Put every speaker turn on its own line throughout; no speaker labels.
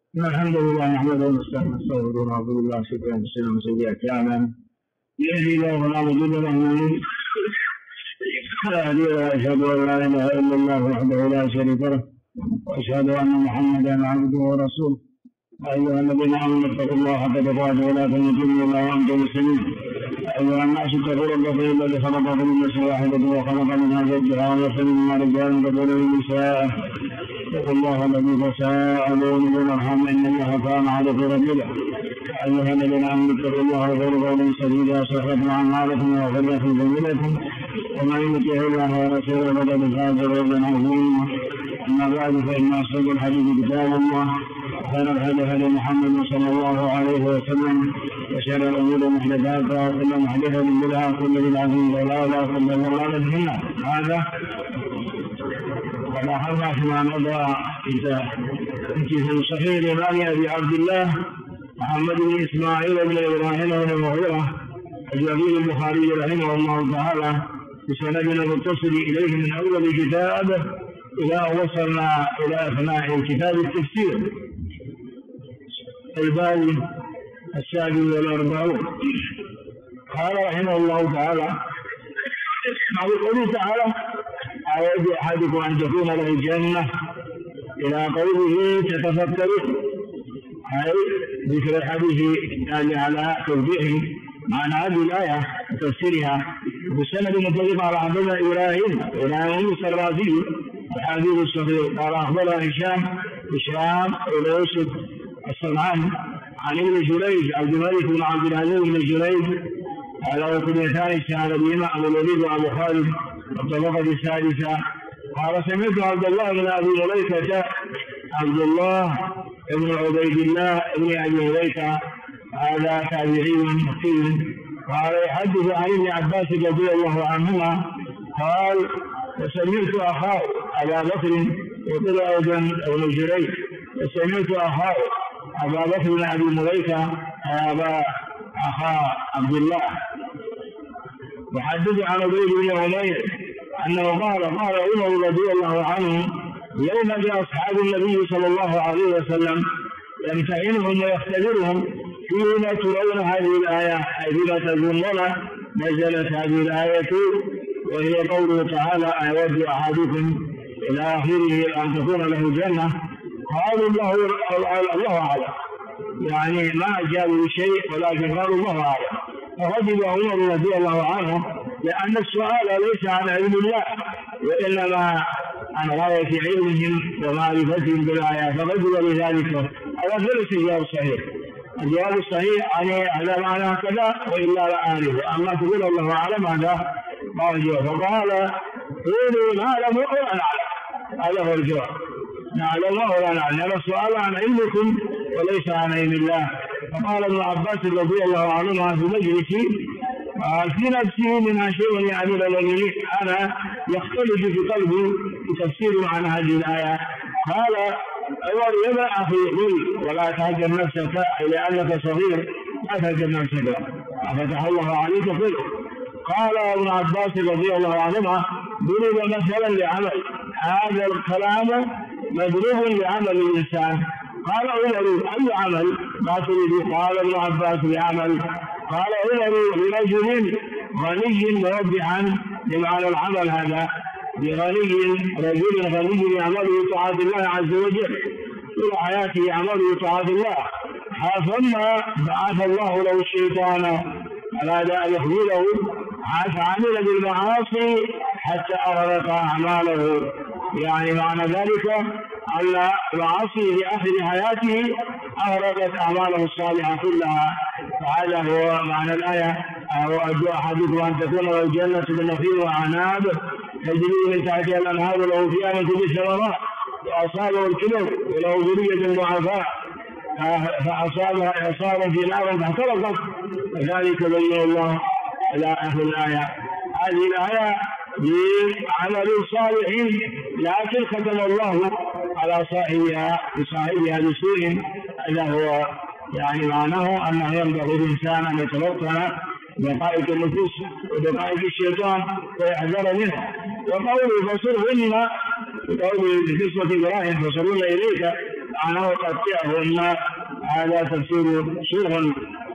الحمد لله نحمده ونستغفره ونعوذ بالله شكرا وسلم وسيئات اعمالنا يهدي الله فلا مضل له ومن يضلل فلا هادي له واشهد ان لا اله الا الله وحده لا شريك له واشهد ان محمدا عبده ورسوله ايها الذين امنوا اتقوا الله حق تقاته ولا تموتن الا وانتم مسلمون ايها الناس اتقوا ربكم الذي خلقكم من نفس واحده وخلق منها زوجها وبث منهما رجالا كثيرا ونساء اتقوا الله الذي تساءلون به والارحام ان الله كان عليكم رقيبا ايها الذين امنوا اتقوا الله وقولوا قولا سديدا يصلح لكم اعمالكم ويغفر لكم ذنوبكم ومن يطع الله ورسوله فقد فاز فوزا عظيما اما بعد فان اصدق الحديث كتاب الله وخير الهدي هدي محمد صلى الله عليه وسلم وشر الامور محدثاتها وكل محدثه بدعه وكل بدعه ضلاله وكل ضلاله في النار. هذا ولاحظنا فيما مضى في صحيح الامام ابي عبد الله محمد بن اسماعيل بن ابراهيم بن المغيرة الجليل البخاري رحمه الله تعالى بسندنا المتصل اليه من اول الكتاب الى وصلنا الى اثناء كتاب التفسير الباب 47. قال رحمه الله تعالى قوله تعالى أود أحدكم أن تكون له جنة إلى قوله تتفكرون، أي ذكر الحديث التالي على توضيح معنى هذه الآية وتفسيرها بالسند المتفق على حدثنا إبراهيم الرازي الحديث الصغير قال أخبرنا هشام بن يوسف الصنعاني عن ابن جريج عبد الملك بن عبد العزيز بن جريج على وكليتان اشتهر بهما أبو الوليد وأبو خالد الطبقة السادسة قال سمعت عبد الله بن أبي مليكة عبد الله بن عبيد الله بن أبي مليكة هذا تابعي مكي قال يحدث عن ابن عباس رضي الله عنهما قال وسمعت أخاه أبا بكر وقال أيضا ابن جريج وسمعت أخاه أبا بكر بن أبي مليكة أخا عبد الله وحدث عن عبيد بن عمير أنه قال عمر رضي الله عنه يوم جاء أصحاب النبي صلى الله عليه وسلم يمتحنهم ويختبرهم فيما ترون هذه الآية أي بما تظنون نزلت هذه الآية وهي قوله تعالى أود أحدكم إلى آخره أن تكون له جنة. قالوا الله أعلم، يعني ما أجابوا بشيء ولكن قالوا الله أعلم. فغضب عمر رضي الله عنه لأن السؤال ليس عن علم الله وإنما عن غاية علمهم ومعرفتهم بالآيات فغضب لذلك. هذا ليس الجواب الصحيح. الجواب الصحيح يعني هذا معناه كذا وإلا لا أعرفه، أما تقول الله أعلم هذا ما هو الجواب. فقال قولوا نعلم ولا نعلم، هذا هو الجواب، نعلم ولا نعلم، لأن السؤال عن علمكم وليس عن علم الله. فقال ابن عباس رضي الله عنهما في مجلسي قال في نفسي منها شيء يا أمير المؤمنين أنا يختلف في قلبي بتفسير عن هذه الآية. قال عمر يا أخي قل ولا تهجر نفسك لأنك صغير لا تهجر نفسك فتح الله عليك قل. قال ابن عباس رضي الله عنهما ضرب مثلا لعمل، هذا الكلام مضروب لعمل الإنسان. قال عمر أي عمل ما تريد؟ قال ابن عباس بعمل. قال عمر لرجل غني موضحا بمعنى العمل هذا رجل غني يعمل طاعة الله عز وجل طول حياته يعمل طاعة الله ثم بعث الله له الشيطان أراد أن يخذله فعمل بالمعاصي حتى أغرق أعماله. يعني معنى ذلك أن المعاصي في آخر حياته أغرقت أعماله الصالحة كلها. فهذا هو معنى الآية أود أحدكم أن تكون له جنة بنخيل وأعناب تجري من تحتها الأنهار له فيها من كل الثمرات وأصابه الكبر وله ذرية ضعفاء فأصابها إعصارا في نار فاحترقت كذلك بين الله إلى آخر الآية. هذه الآية بعمل صالح لكن ختم الله على صاحبها بسوء. هذا هو يعني معناه أنه ينبغي الإنسان أن يتوقع دقائق النفوس ودقائق الشيطان ويحذر منه. وقوله فصرهن بقوله في قصة إبراهيم فصرون إليك معناه قطعهن. هذا تفسير شيخ.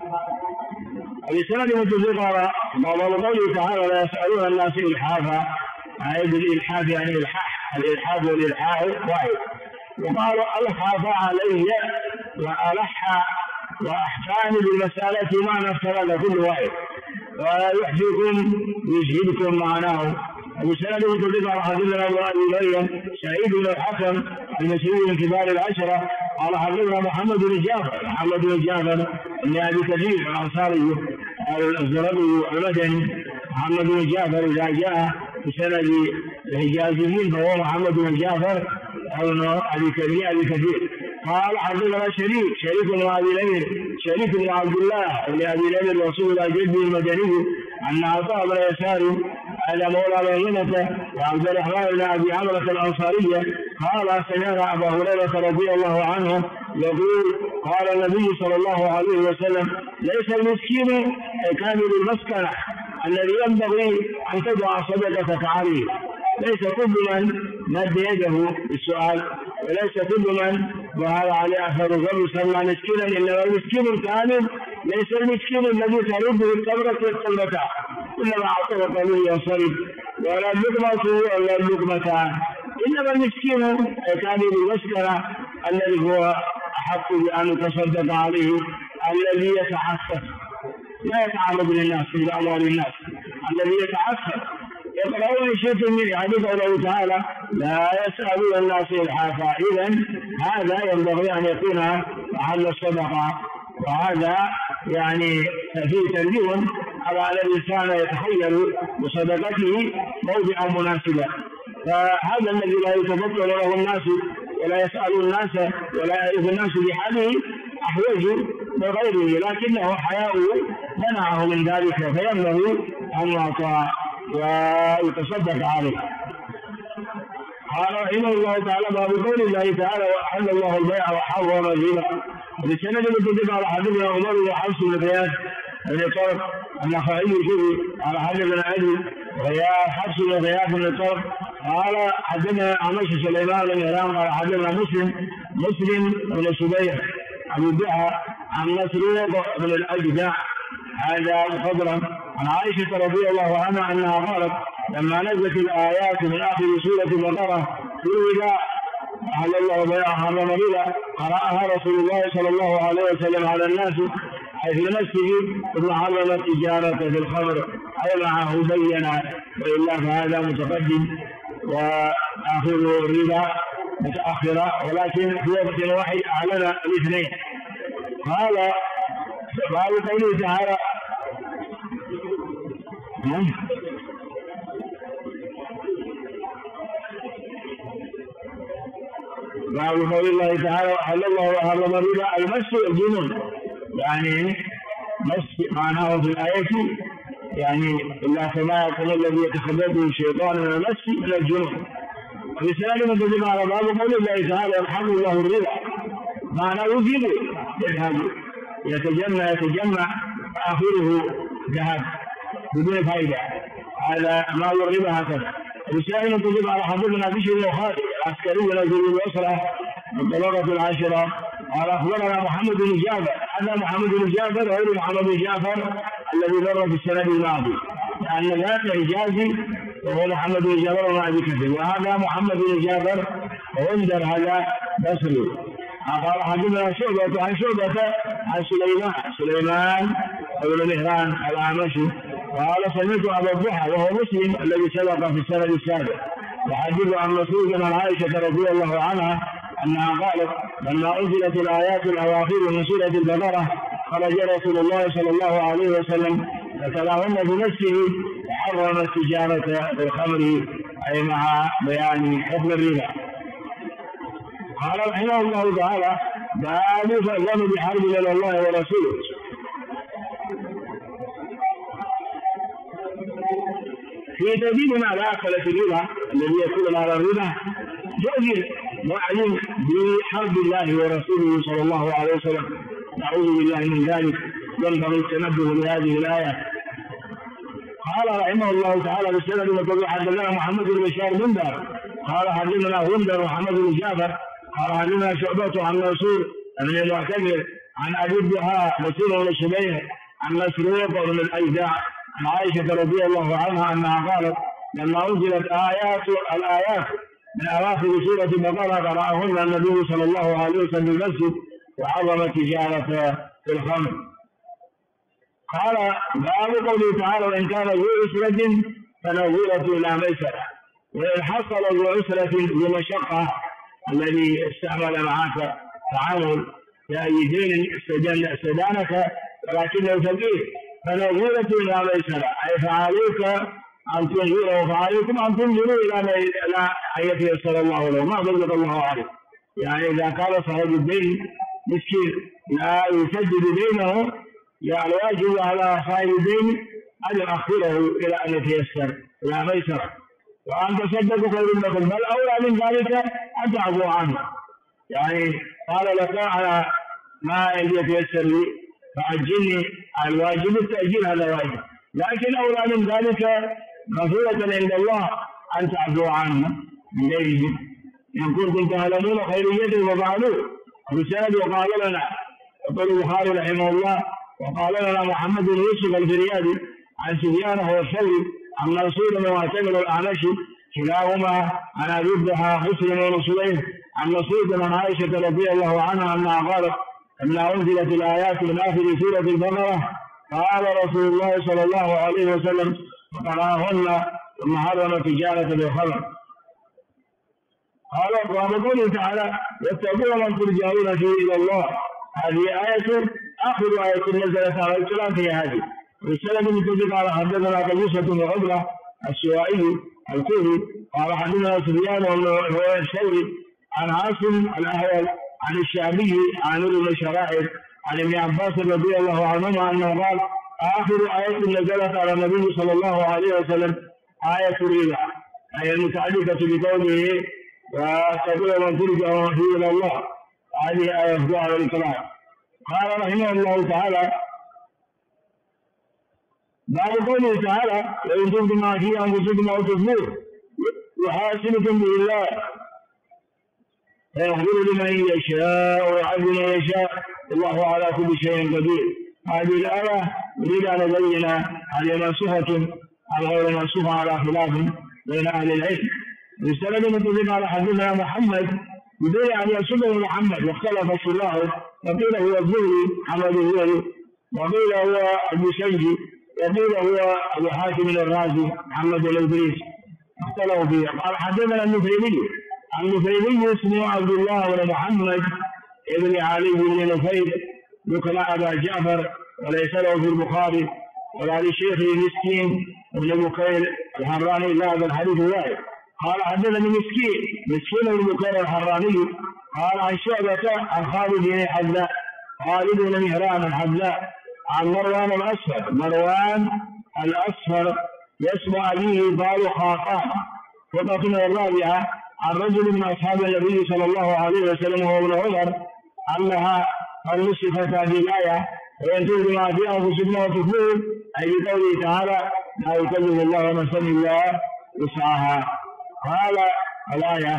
بسند متفقة قال قوله تعالى لا يسألون الناس إلحافا. عيد الإلحاف يعني الإلحاف والإلحاح واحد. وقال ألحف علي وألح وأحكام بالمسألة معنى افترض كل واحد ويحفظكم يجهدكم معناه. بسند متفقة حدثنا أبو مريم سعيد بن الحكم المسلم من كبار العشرة قال حدثنا محمد بن جعفر بن أبي كثير الأنصاري الزربي المدني. محمد بن جعفر إذا جاء بسند الحجازيين فهو محمد بن جعفر أبي كثير. قال حدثنا شريك بن أبي الأمير شريك بن عبد الله بن أبي الأمير رسول الله جده المدني أن عطاء بن يسار هذا مولى ميمونة وعبد الرحمن بن أبي عمرة الأنصارية قال سمعنا أبا هريرة رضي الله عنه يقول قال النبي صلى الله عليه وسلم ليس المسكين كامل المسكنة الذي ينبغي أن تضع صدقتك عليه. ليس كل من مد يده بالسؤال وليس كل من ظهر عليه أثر الظلم سمى مسكينا. إنما المسكين الكامل ليس المسكين الذي ترده التمرة إنما أعطوك منه ينصرف ولا اللقمة ولا اللقمتان. إنما المسكين الكامل المسكنة الذي هو أحق بأن يتصدق عليه الذي يتعفف لا يتعرض للناس في أموال الناس الذي يتعفف. يقرؤون شيء من حديث الله تعالى لا يسألون الناس إلحافا. إذن هذا ينبغي أن يكون محل الصدقة. وهذا يعني فيه تنبيه على أن الإنسان يتخيل بصدقته موضعا مناسبا. فهذا الذي لا يتفضل له الناس ولا يسأل الناس ولا يعرف الناس بحاله أحوج من غيره لكنه حياء منعه من ذلك فينبغي أن يعطى ويتصدق عليه. قال رحمه الله تعالى باب قول الله تعالى وأحل الله البيع وحرم الربا. بسند المتفق على حديث عمر بن حفص بن غياث بن طرف النخعي الكوفي على حديث بن ابي غياث حفص بن غياث بن طرف قال حدثنا عمش سليمان بن هرام قال حدثنا مسلم بن سبيع ابو الضحى عن مسروق بن الاجدع هذا مخضرا عن عائشه رضي الله عنها انها قالت لما نزلت الايات من اخر سوره البقره في الوداع أحل الله البيع وحرم الربا قرأها رسول الله صلى الله عليه وسلم على الناس حيث نفسه ثم حرم التجارة في الخمر أي معه بينا وإلا فهذا متقدم وآخر الربا متأخرة ولكن في وقت واحد أعلن الاثنين. قال باب قوله تعالى باب قول الله تعالى وأحل الله وحرم الربا المس الجنون يعني مس معناه في الآية يعني إلا كما يقول الذي يتخبطه الشيطان من المس من الجنون. وفي سنة متفق على باب قول الله تعالى يرحم الله الربا معناه يزيد يذهب يتجمع آخره ذهب بدون فائدة هذا مال الربا هكذا. رسالة متفق على حديثنا بشر بن خالد العسكري نزل الأسرة الطبقة العاشرة قال أخبرنا محمد بن جعفر هذا محمد بن جعفر غير محمد بن جعفر الذي مر في السنة الماضي لأن ذاك حجازي وهو محمد بن جعفر وما أبي كثير وهذا محمد بن جعفر وانذر هذا بصري. قال حدثنا شعبة عن سليمان بن مهران الأعمشي قال سمعت أبا الضحى وهو مسلم الذي سبق في السنة السابق يحدث عن مسعود عن عائشة رضي الله عنها أنها قالت لما أنزلت الآيات الأواخر من سورة البقرة خرج رسول الله صلى الله عليه وسلم فتلاهن بنفسه وحرم التجارة بالخمر أي مع بيان حكم الربا. قال رحمه الله تعالى باب فأذن بحرب من الله ورسوله. في تدين ما لا أكل في الربا الذي يكون على الربا جزء معلم بحرب الله ورسوله صلى الله عليه وسلم نعوذ بالله من ذلك ينبغي التنبه لهذه الآية. قال رحمه الله تعالى بالسند المتبع حدثنا محمد بن بشار بندر قال حدثنا غندر محمد بن جعفر قال حدثنا شعبة عن منصور بن المعتمر عن أبي الضحى مسلم بن شبيح عن مسروق بن الأجدع عن عائشة رضي الله عنها أنها قالت لما أنزلت الآيات من أواخر سورة البقرة قرأهن النبي صلى الله عليه وسلم في المسجد وحرم التجارة في الخمر. قال باب قوله تعالى وإن كان ذو عسرة فنظرة إلى ميسرة وإن حصل ذو عسرة بمشقة الذي استعمل معك تعامل لأي دين استدانك ولكنه فقير فنظرة إلى ميسرة أي فعليك أن تنظروا فعليكم أن تنظروا إلى أن يتيسر الله له ما ضلت الله عليه. يعني إذا كان صاحب الدين مسكين لا يسدد دينه يعني واجب على صاحب الدين أن يؤخره إلى أن يتيسر إلى ميسرة وأن تصدقوا خير لكم بل أولى من ذلك أن تعفوا عنه. يعني قال لك على ما يتيسر لي فأجلني الواجب التأجيل هذا واجب لكن أولى من ذلك مغفرة عند الله أن تعفوا عنه من دينه إن كنتم تعلمون خيريته وفعلوه. بسند وقال لنا يقول البخاري رحمه الله وقال لنا محمد بن يوسف الفريابي عن سفيان هو الثوري عن منصور بن معتمر الأعمشي كلاهما عن أبي الضحى مسلم بن سليم عن مسعود عن عائشة رضي الله عنها أنها قالت لما أنزلت الآيات من آخر سورة البقرة قال رسول الله صلى الله عليه وسلم فقرأهن ثم حرم تجارة بالخمر. قال وقوله تعالى واتقوا من ترجعون فيه إلى الله هذه آية آخر آية نزلت على الكلام في هذه. والسند المتفق على حدثنا قبيصة بن عقبة السوائي الكوفي قال حدثنا سفيان بن الثوري عن عاصم الأهول عن الشعبي عن ابن شرائح عن ابن عباس رضي الله عنهما أنه قال آخر آية نزلت على النبي صلى الله عليه وسلم آية الربا أي المتعلقة بقوله وتقول من ترجع فيه إلى الله هذه آية على الكلام. قال رحمه الله تعالى بعد قوله تعالى وإن تبدوا ما في أنفسكم أو تخفوه يحاسبكم به الله فيغفر لمن يشاء ويعذب من يشاء والله على كل شيء قدير. هذه الآية نريد أن نبين هل منسوخة أم غير منسوخة على خلاف بين أهل العلم. السند المتفق على حدثنا محمد بدون أن ينسبه محمد واختلف شراحه وقيل هو الزهري محمد الزهري وقيل هو البسنجي وقيل هو أبو حاتم الرازي محمد الإدريس اختلفوا فيه. قال حدثنا النفيلي اسمه عبد الله بن محمد ابن علي بن نفيل ذكر أبا جعفر وليس له في البخاري ولا لشيخه مسكين ابن بكير الحراني لا هذا الحديث واحد. قال حدثني مسكين بن بكير الحراني قال عن شعبة عن خالد بن حذاء خالد بن مهران الحذاء عن مروان الأصفر يسمع به قال خاقان وقتنا الرابعة عن رجل من أصحاب النبي صلى الله عليه وسلم وهو ابن عمر أنها قد نسخت هذه الآية وإن تبدوا ما في أنفسكم وتخفوه أي بقوله تعالى لا يكلف الله نفسا إلا وسعها. قال الآية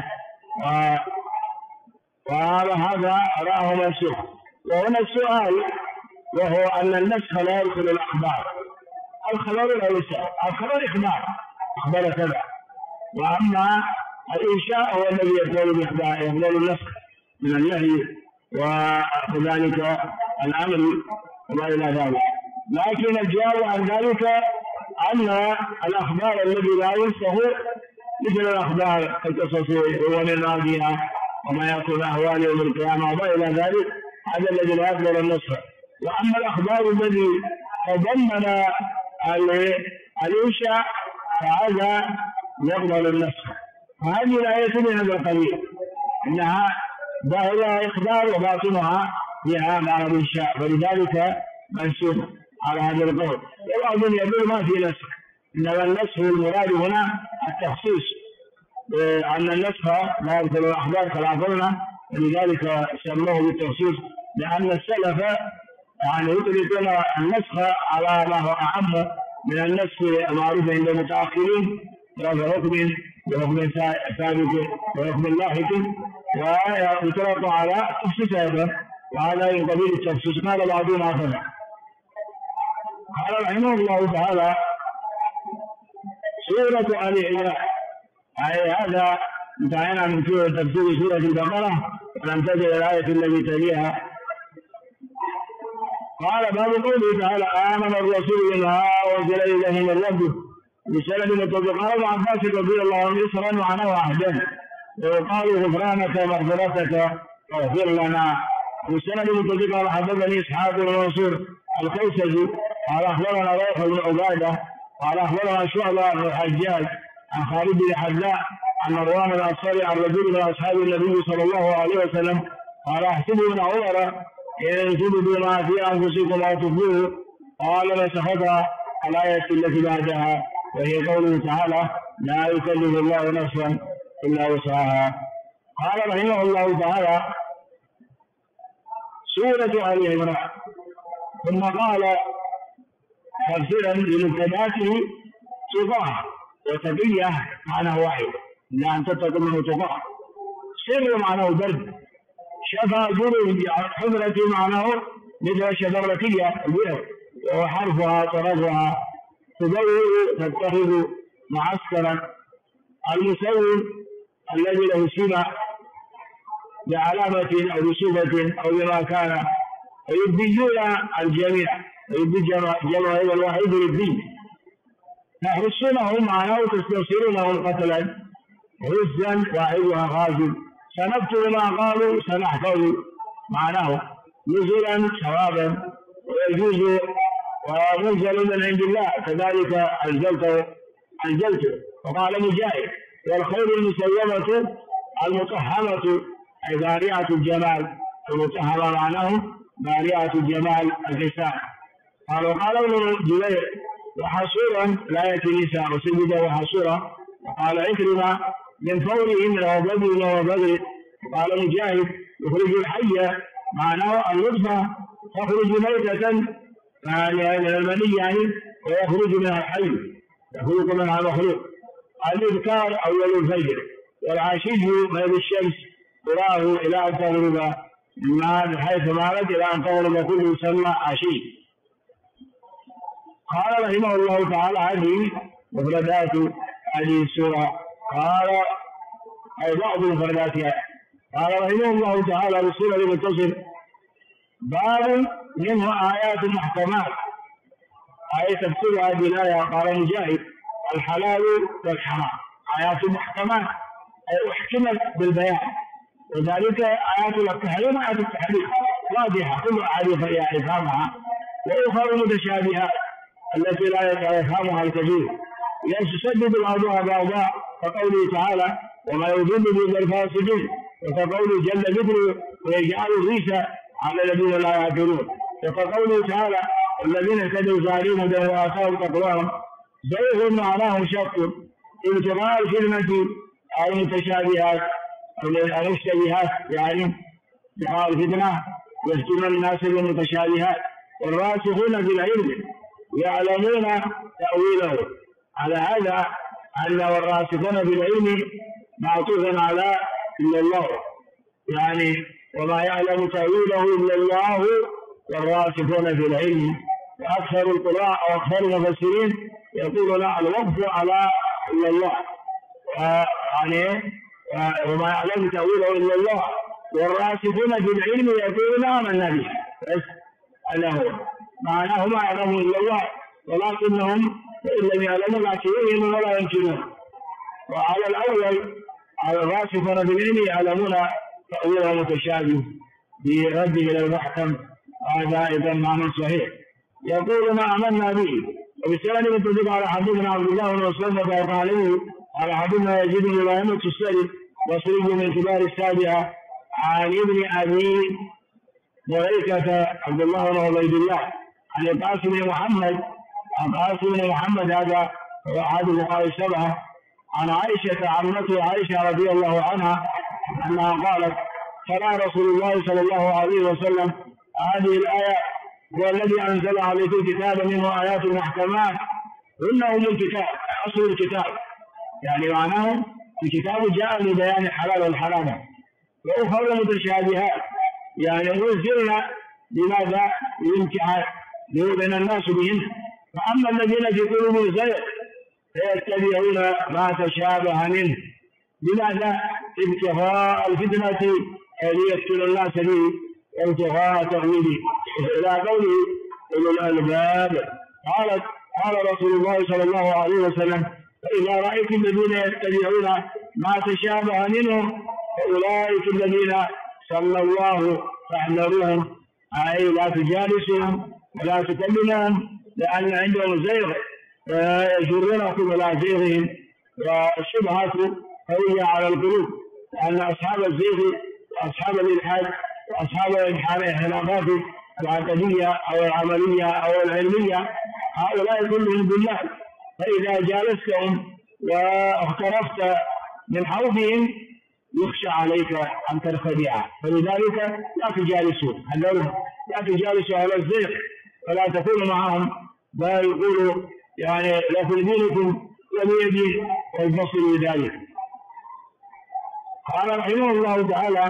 وهذا راه منسوخ. وهنا السؤال وهو أن النسخ لا يدخل الأخبار. الخبر لا يسأل الخبر أخبار كذا وأما الإنشاء هو الذي يقبل النسخ من النهي وكذلك الأمر وما إلى ذلك. لكن الجواب عن ذلك أن الأخبار الذي لا ينسخ مثل الأخبار القصصية والماضية وما يكون أهوال يوم القيامة وما إلى ذلك هذا الذي لا يقبل النسخ. وأما الأخبار الذي تضمن الإنشاء فهذا يقبل النسخ. وهذه الآية من هذا القبيل إنها ظاهرها إخبار وباطنها فيها معنى الإنشاء ولذلك منسوخ على هذا القول. والبعض يقول ما في نسخ إنما النسخ المراد هنا التخصيص أن النسخ لا يدخل الأخبار كما قلنا ولذلك سموه بالتخصيص لأن السلف يعني يطلقون النسخ على ما هو أعم من النسخ المعروف عند المتأخرين رفع حكم بحكم ثابت وحكم لاحق ويترقى على تخصيصه، وهذا من قبيل التخصيص. قال بعضهم هكذا. قال رحمه الله تعالى: سورة آل عمران، أي هذا انتهينا من تفسير سورة البقرة ولم تجد الآية التي تليها. قال: باب قوله تعالى: آمن الرسول بما أنزل إليه من ربه بسند متفق. قال ابن عباس رضي الله عنه: إسرا معناه عهدا، ويقال غفرانك مغفرتك واغفر لنا. بسند متفق. قال: حدثني إسحاق بن منصور الكوسجي قال أخبرنا روح بن عبادة قال أخبرنا شعبة بن الحجاج عن خالد بن حذاء عن مروان الأنصاري عن رجل من أصحاب النبي صلى الله عليه وسلم قال: أحسب ابن عمر إن تبدوا ما في أنفسكم أو تخفوه قال: نسختها الآية التي بعدها، وهي قوله تعالى: لا يكلف الله نفسا إلا وسعها. قال رحمه الله تعالى: سورة آل عمران. ثم قال تفسيرا لمبتداته: تقاه وتقية معناه واحد، لا أن تتقوا منه تقاه. سر معناه برد. شفا جرد حضرة معناه مثل الشبرتية البئر، وهو حرفها طرفها. تبوئ تتخذ معسكرا. المسوي الذي له سمة بعلامة أو بصفة أو بما كان. ويبديون الجميع، ويبدي جمع هذا الواحد للدين. تحرسونهم معناه تستنصرونهم قتلا. رزا واحدها غازل. سنكتب ما قالوا سنحفظ معناه. نزلا ثوابا. ويجوز ومنزل من عند الله كذلك أنزلته. وقال مجاهد: والخير المسومة المطهمة أي بارعة الجمال. المطهمة معناه بارعة الجمال الحسان. قال: وقال ابن جبير: وحصورا لا يأتي نساء وسجد وحصورا. وقال عكرمة: من فورهن وبدر وبدر. قال مجاهد: يخرج الحي معناه النطفة تخرج ميتة يعني من المني يعني، ويخرج منها الحي يخرج منها مخلوق. الإذكار أول الفجر. والعشي ميل الشمس تراه إلى أن تغرب، ما حيث مالت إلى أن تغرب كل يسمى عشي. قال رحمه الله تعالى: هذه مفردات هذه السورة. قال: أي بعض مفرداتها. قال رحمه الله تعالى: بالسورة المتصل: باب منه آيات محكمات، أي تفسير هذه الآية. قال مجاهد: الحلال والحرام آيات محكمات أي أحكمت بالبيان، وذلك آيات التحريم آيات التحريم واضحة كل أحاديث يفهمها، وأخرى متشابهات التي لا يفهمها الكثير يشدد بعضها بعضا، كقوله تعالى: وما يضل به الفاسدين، وكقوله جل ذكره: ويجعل الريش على الذين لا يعقلون، وكقوله تعالى: الذين اهتدوا زادهم هدى وآتاهم تقواهم. زيغ معناه شق ابتغاء الفتنة المتشابهات المشتبهات، يعني ابتغاء الفتنة يفتن الناس بالمتشابهات. والراسخون في العلم يعلمون تأويله. على هذا أن والراسخون في العلم معطوفا على إلا الله، يعني وما يعلم تأويله إلا الله والراسخون في العلم. وأكثر القراء أو أكثر المفسرين يقولون الوقف على إلا الله، يعني وما يعلم تأويله إلا الله والراسخون في العلم يقولون آمنا به، بس هذا هو معناه ما يعلمه إلا الله، ولكنهم إن لم يعلموا العشرين ولا ينكرون. وعلى الأول على الراسخون في العلم يعلمون تأويله متشابه برده إلى المحكم، هذا أيضا معنى صحيح. يقول ما آمنا به. وبسند متفق على حديثنا عبد الله بن مسلم عليه على حديثنا يزيد بن إبراهيم السلي وصريح من كبار السابعة عن ابن أبي مليكة عبد الله بن عبيد الله عن القاسم بن محمد. القاسم بن محمد هذا هو أحد الفقهاء السبعة. عن عائشة عمته عائشة رضي الله عنها أنها قالت: قال رسول الله صلى الله عليه وسلم: هذه الآية: هو الذي أنزل عليك الكتاب منه آيات محكمات هن أم الكتاب، أصل الكتاب، يعني معناه الكتاب جاء لبيان الحلال والحرام، وأخرى متشابهات يعني نزلنا لماذا؟ للامتحان ليبين الناس بهن. فأما الذين في قلوبهم زيغ فيتبعون ما تشابه منه. لماذا؟ ابتغاء الفتنة ليفتن الناس به وابتغاء تأويله. إلى قوله أولو الألباب قال رسول الله صلى الله عليه وسلم: فإذا رأيت الذين يتبعون ما تشابه منه فأولئك الذين صلى الله فاحذروهم، أي لا تجالسهم ولا تكلمهم، لأن عندهم زيغ يجرونكم إلى زيغهم، والشبهات قوية على القلوب، لأن أصحاب الزيغ وأصحاب الإلحاد وأصحاب الانحرافات العقدية أو العملية أو العلمية هؤلاء كلهم بالله، فإذا جالستهم واخترفت من حوضهم يخشى عليك أن ترتدع، فلذلك لا تجالسوا على الزيغ ولا تكونوا معهم، بل يقولوا يعني لكم دينكم ولي دين والفصل بذلك. قال رحمه الله تعالى: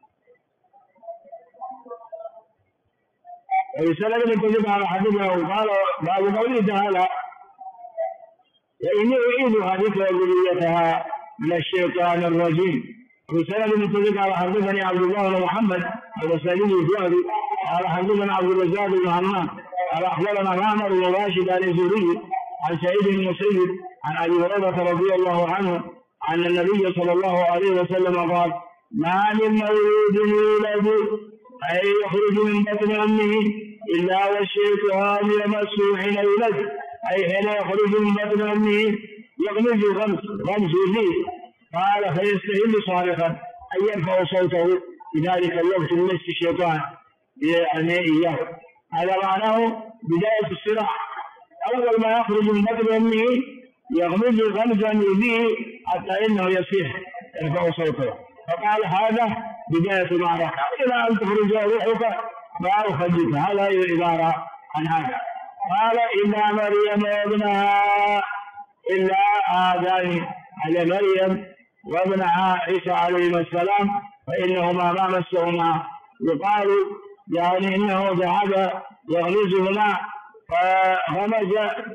رسالة من كذب على حديثه. قال بعد قوله تعالى: وإني أعيذها بك وذريتها من الشيطان الرجيم. رسالة من كذب على حدثني عبد الله بن محمد الرسالي الزهري قال حدثنا عبد الرزاق بن همام قال أخبرنا معمر بن راشد عن الزهري عن سعيد بن المسيب عن أبي هريرة رضي الله عنه أن النبي صلى الله عليه وسلم قال: ما من مولود يولد أي يخرج من بطن أمه إلا والشيطان يمسه حين يولد، أي حين يخرج من بطن أمه يغمز غمز فيه. قال: فيستهل صارخا أن يرفع صوته في ذلك الوقت من مس الشيطان يعني إياه. هذا معناه بداية الصراع، أول ما يخرج من بطن أمه يغمز غمزا فيه حتى إنه يصيح يرفع صوته، فقال هذا بداية المعركة، إلى أن تخرج روحك فأخرجك. هذا عبارة عن هذا. قال: إلا مريم وابنها، إلا آذان على مريم وابنها عيسى عليه السلام، فإنهما ما مسهما. يقال يعني إنه ذهب يغمزهما فغمز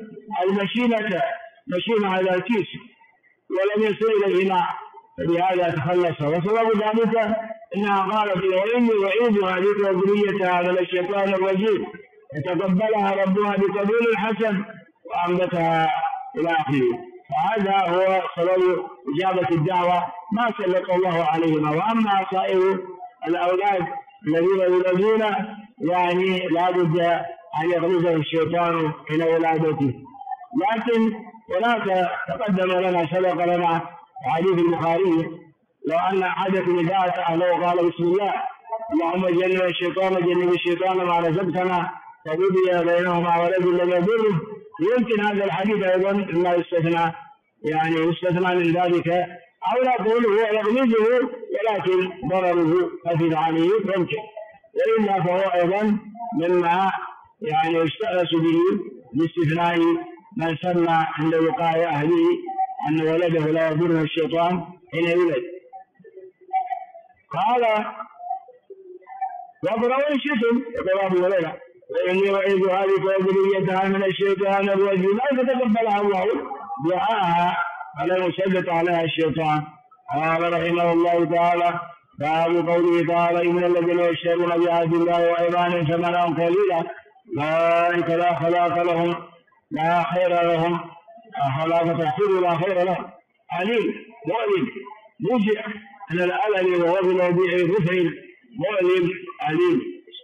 مشيمة على الكيس ولم يصل إليهما، فبهذا تخلص. وسبب ذلك إنها قالت: وإني أعيذها بك وذريتها من الشيطان الرجيم، فتقبلها ربها بقبول حسن وأنبتها إلى آخره. فهذا هو سبب إجابة الدعوة ما سلط الله عليهما. وأما سائر الأولاد الذين يولدون يعني لا بد أن يغرزه الشيطان إلى ولادته. لكن هناك تقدم لنا سبق لنا حديث البخاري: لو أن أحدكم إذا أتى أهله قال: بسم الله اللهم جنب الشيطان ما رزقتنا، فبدي بينهما ولد لم يضره. يمكن هذا الحديث أيضا لا يستثنى، يعني يستثنى من ذلك، أو نقول هو يغمزه ولكن ضرره خفيف عليه ممكن، وإلا فهو أيضا مما يعني يستأنس به باستثناء من سمى عند وقاية أهله أن ولده لا يضره الشيطان حين يولد. قال: واقرأوا إن شئتم وقرأوا وليلة وإني أعيذها بك وذريتها من الشيطان الرجيم، أن تتقبلها الله دعاءها فلا يسلط عليها الشيطان. قال رحمه الله تعالى: باب قوله تعالى: إن الذين يشترون بعهد الله وأيمانهم ثمنا قليلا أولئك لا خلاق لهم لا خير لهم خلاق تحصيل لا خير لهم. عليم مؤلم موجع من الألم وهو بموضع رفع مؤلم عليم.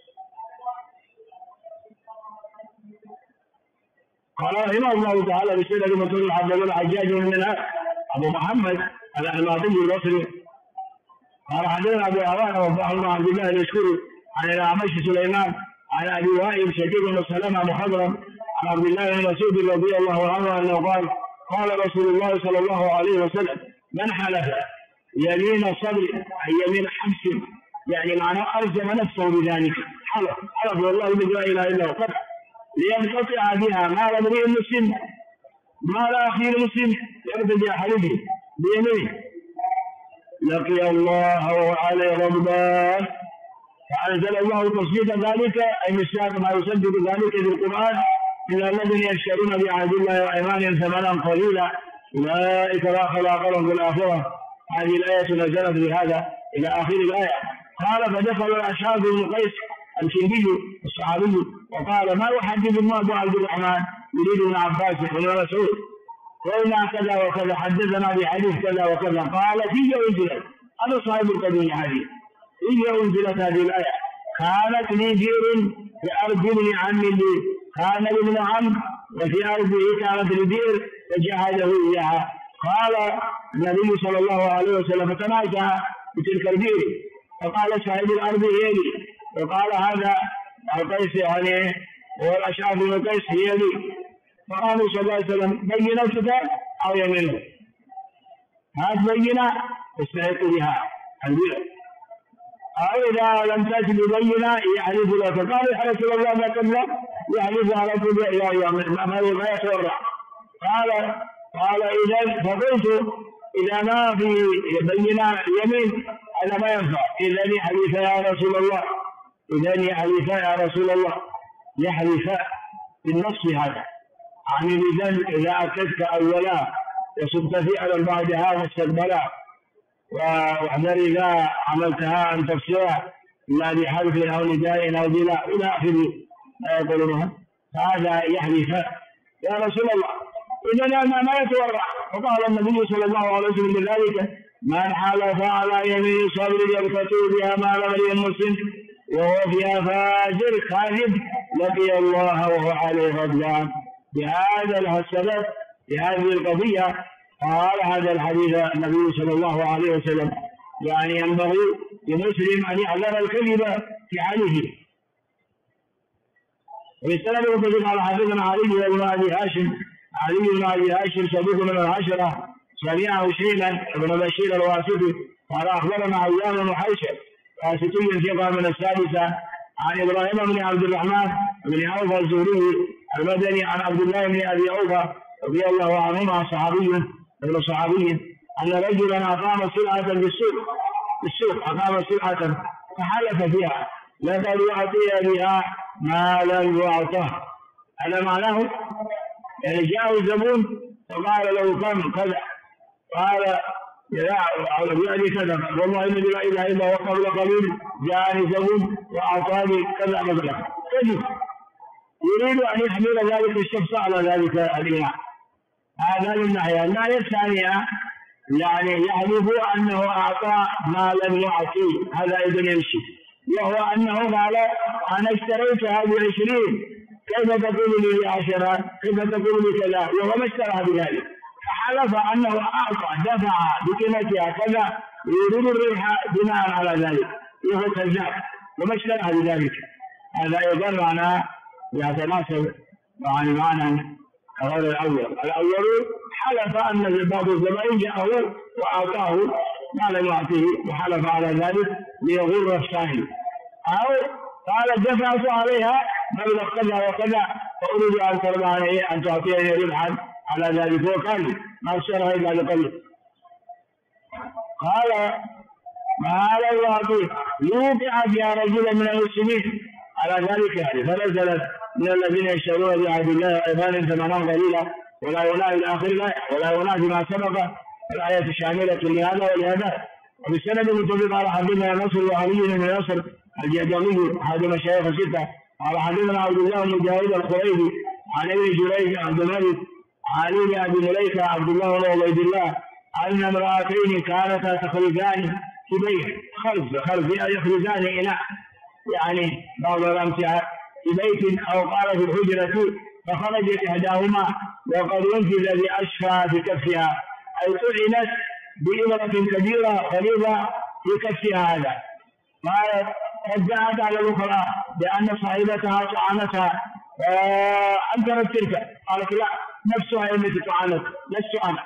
قال رحمه الله تعالى: بسنة مسؤول عبد الله الحجاج منها أبو محمد الأنماطي البصري قال: حدثنا أبو عوانة وضح الله عبد الله اليشكري عن الأعمش سليمان عن أبي وائل شديد بن سلمة محضرا عن عبد الله بن مسعود رضي الله عنه أنه قال: قال رسول الله صلى الله عليه وسلم: من حلف يمين صبر أي يمين حبس، يعني معناه ألزم نفسه بذلك، حلف والله لا إله إلا هو لينقطع بها مال امرئ مسلم مال أخيه مسلم يرتدي حليفه بيمينه لقي الله وهو عليه غضبان. فأنزل الله تصديق ذلك أي مصداق ما يصدق ذلك في القرآن إن الذين يشترون بعهد الله وأيمانهم ثمنا قليلا أولئك لا خلاق لهم في الآخرة. هذه الآية نزلت بهذا إلى آخر الآية. قال فدخل الأشعاث بن قيس الكندي الصحابي وقال ما يحدث أبو عبد الرحمن يريد ابن عباس بن مسعود قلنا كذا وكذا حدثنا بحديث كذا وكذا. قال فيه أنزلت أنا صاحب القديم حديث فيه أنزلت هذه الآية كانت لي بئر في أرض ابن عم لي كان ابن عم وفي أرضه كانت لي بئر فجهده إياها. قال النبي صلى الله عليه وسلم فتنازع بتلك البئر فقال صاحب الأرض هي لي وقال هذا القيس يعني هو الأشعاث بن قيس هي لي. فقالوا صلى الله عليه وسلم بينتك أو يمينه هات بينة تستحق بها البئر أو إذا لم تأتي ببينة يحلف له. فقال يا رسول الله ما قبله يحلف على كل ما يتورع. قال إذا فقلت إذا ما في بينة يمين هذا ما ينفع إذن يحلف يا رسول الله إذن يحلف يا رسول الله يحلف بالنص هذا عن الإذن إذا أكدت أولا وصبت فعلا بعدها واستقبلا واحذر إذا عملتها أن تفسرها إلا بحلف أو نداء أو بلا إلى آخر ما يقولونها. فهذا يحلف يا رسول الله إذا ما يتورع. وقال النبي صلى الله عليه وسلم بذلك من حلف على يمين صبر يبتغي بها مال امرئ مسلم وهو فيها فاجر كاذب لقي الله وهو عليه غضبان. بهذا السبب بهذه القضية قال هذا الحديث النبي صلى الله عليه وسلم يعني ينبغي للمسلم أن يحذر الكذب في حاله. ويستند وكذب على حديثنا علي بن أبي هاشم علي بن أبي هاشم صديق من العشرة سمعه شيلا بن بشير الواسطي قال أخبرنا عيان بن حيشر واسطي ثقة من السادسة عن إبراهيم بن عبد الرحمن بن عوف الزهري المدني عن عبد الله بن أبي عوف رضي الله عنهما صحابي أن رجلا أقام سلعة بالسوق أقام سلعة فحلف فيها لقد أعطي بها ما لم يعطه. هذا معناه يعني جاءه الزبون وقال له كم كذا قال يعني كذا والله إني لا إله إلا هو قبل قليل جاءني زبون وأعطاني كذا مبلغ كذب يريد أن يحمل ذلك الشخص على ذلك الإناء. هذا من ناحية. الناحية الثانية يعني يحلف أنه أعطى ما لم يعطي هذا أيضا يمشي وهو أنه قال أنا اشتريتها ب20 كيف تقول لي 10 كيف تقول لي كذا وهو ما اشترى بذلك فحلف أنه أعطى دفع بقيمتها كذا يريد الربح بناء على ذلك وهو كذاب وما اشترى بذلك. هذا أيضا معناه يتناسب يعني معنى غير الأول حلف أن بعض الزبائن جاءه وأعطاه ما لم يعطيه وحلف على ذلك ليغر السائل أو قال دفعت عليها مبلغ كذا وكذا فأريد أن ترضى عليه أن تعطيني ربحا على ذلك وقال ما اشترى إلا بقلب. قال ما لا يعطيه يوقع بها رجلا من المسلمين على ذلك يعني فنزلت من الذين يشترون بعهد الله أيمانهم ثمنا قليلا ولا ينادي إلى آخر الآية ولا ينادي ما سبق الآية شاملة لهذا ولهذا. وبالسند المتفق على حديثنا نصر وعلي بن نصر الجهضمي أحد مشايخ الستة على حديثنا عبد الله بن جاهد الخريبي عن ابن جريج عبد الملك علي بن أبي مليكة عبد الله بن عبيد الله أن امرأتين كانتا تخرجان في بيت خلف يخرجان إناء يعني بعض الأمثلة في بيت أو قال في الحجرة فخرجت إحداهما وقد انفذ بأشفى في كفها أي طعنت بإبرة كبيرة غليظة في كفها هذا. قالت رجعت على الأخرى بأن صاحبتها طعنتها وأنكرت تلك قالت لا نفسها التي طعنت لست أنا.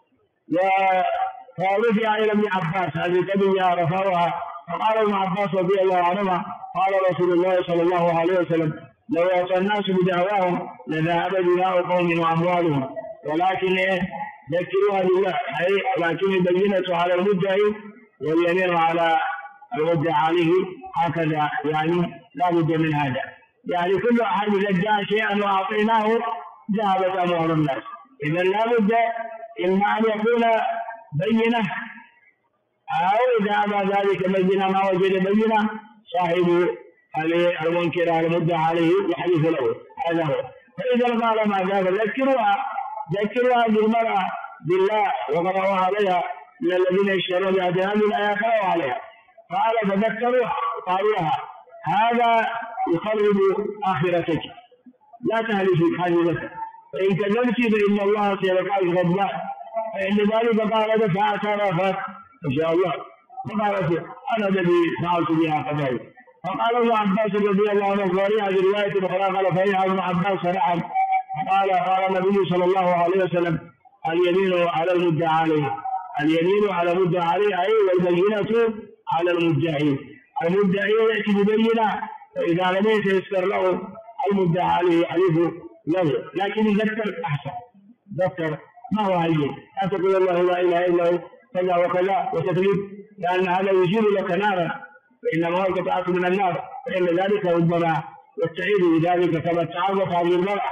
ورفع إلى ابن عباس هذه القضية رفعها فقال ابن عباس رضي الله عنهما قال رسول الله صلى الله عليه وسلم لو يعطى الناس بدعواهم لذهب دماء قوم وأموالهم ولكن ذكروها بالله، لكن البينة على المدعي واليمين على المدعى عليه، هكذا يعني لا بد من هذا. يعني كل أحد إذا ادعى شيئا وأعطيناه ذهبت أموال الناس. إذا لا بد إما أن يكون بينة، أو إذا أبى ذلك بينة ما وجد بينة صاحب المنكر على المدعى عليه يحلف له. هذا هو. فإذا قال ما ذاك ذكروا هذه المرأة بالله وقرأوا عليها من الذين يشترون بهذه الآيات قرأوا عليها، قال فذكروها قالوا لها هذا يخرب آخرتك، لا تهلكي حاجبك، فإن كذبت فإن الله سيبقاك غضبان. فإن ذلك قال فاعترفت إن شاء الله فقالت أنا الذي فعلت بها كذلك. فقال ابن عباس رضي الله عنه في رواية أخرى قال فإن ابن عباس نعم. قال النبي صلى الله عليه وسلم اليمين على المدعى عليه، اليمين على المدعى عليه أي والبينة على المدعي. المدعي يأتي ببينة، فإذا لم يتيسر له المدعى عليه يحلف له، لكن يذكر أحسن. ذكر ما هو هين، لا تقول الله لا إله إلا هو كذا وكذا وتكذب، لأن هذا يجيب لك نارا، فإنما هو قطعة من النار، فإن ذلك ربما يستعيد بذلك كما تعرضت هذه المرأة.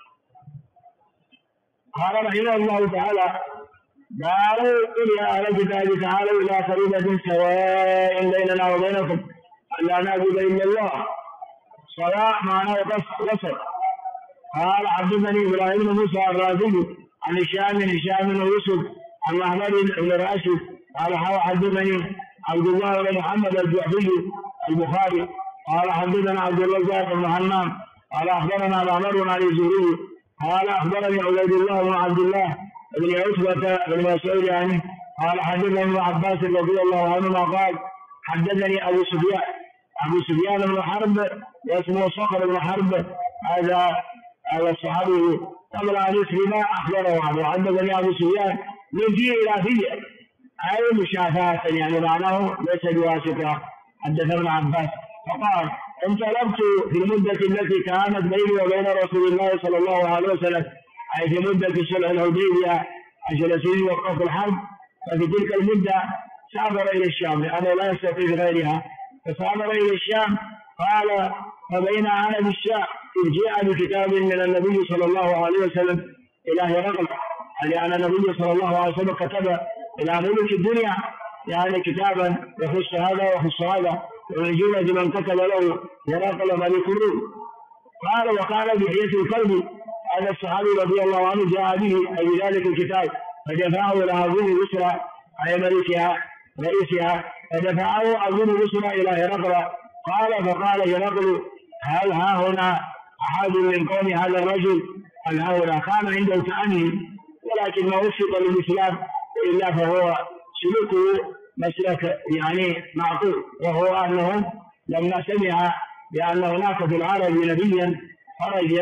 قال رحمه الله تعالى قالوا قل يا أهل الكتاب تعالوا إلى فريضة سواء بيننا وبينكم ألا نعبد إلا الله، سواء معناه وسط. قال حدثني إبراهيم بن موسى الرازي عن هشام بن يوسف عن محمد بن راشد قال حدثني عبد الله بن محمد الجعفي البخاري قال حدثنا عبد الرزاق بن حمام قال أخبرنا معمر عن الزهري قال أخبرني عبيد الله بن عبد الله بن عتبة بن مسعود عنه قال حدثني ابن عباس رضي الله عنهما قال حدثني أبو سفيان بن حرب واسمه صخر بن حرب، هذا الصحابي قبل أن يسلم أخبره عنه. حدثني أبو سفيان من فيه إلى فيه أي مشافاة، يعني معناه ليس بواسطة. حدث ابن عباس فقال انطلقت في المدة التي كانت بيني وبين رسول الله صلى الله عليه وسلم، أي في مدة صلح الحديبية 10 سنين وقف الحرب، ففي تلك المدة سافر إلى الشام لأنه لا يستطيع غيرها، فسافر إلى الشام. قال فبين أنا بالشام إذ جاء بكتاب من النبي صلى الله عليه وسلم إلى هرقل، يعني أن النبي صلى الله عليه وسلم كتب إلى ملوك الدنيا يعني كتابا يخص هذا ويخص هذا، ومن جملة من كتب له هرقل ملك الروم. قال وقال بحية الكلب، هذا الصحابي رضي الله عنه جاء به أي بذلك الكتاب فدفعه إلى أظن بسرى أي ملكها رئيسها، فدفعه أظن بسرى إلى هرقل. قال فقال هرقل هل ها هنا أحد من قوم هذا الرجل؟ هل ها هنا؟ كان عنده تأني ولكن ما وفق للإسلام، إلا فهو سلوكه مسلك يعني معقول، وهو أنه لما سمع بأن هناك في العرب نبيا خرج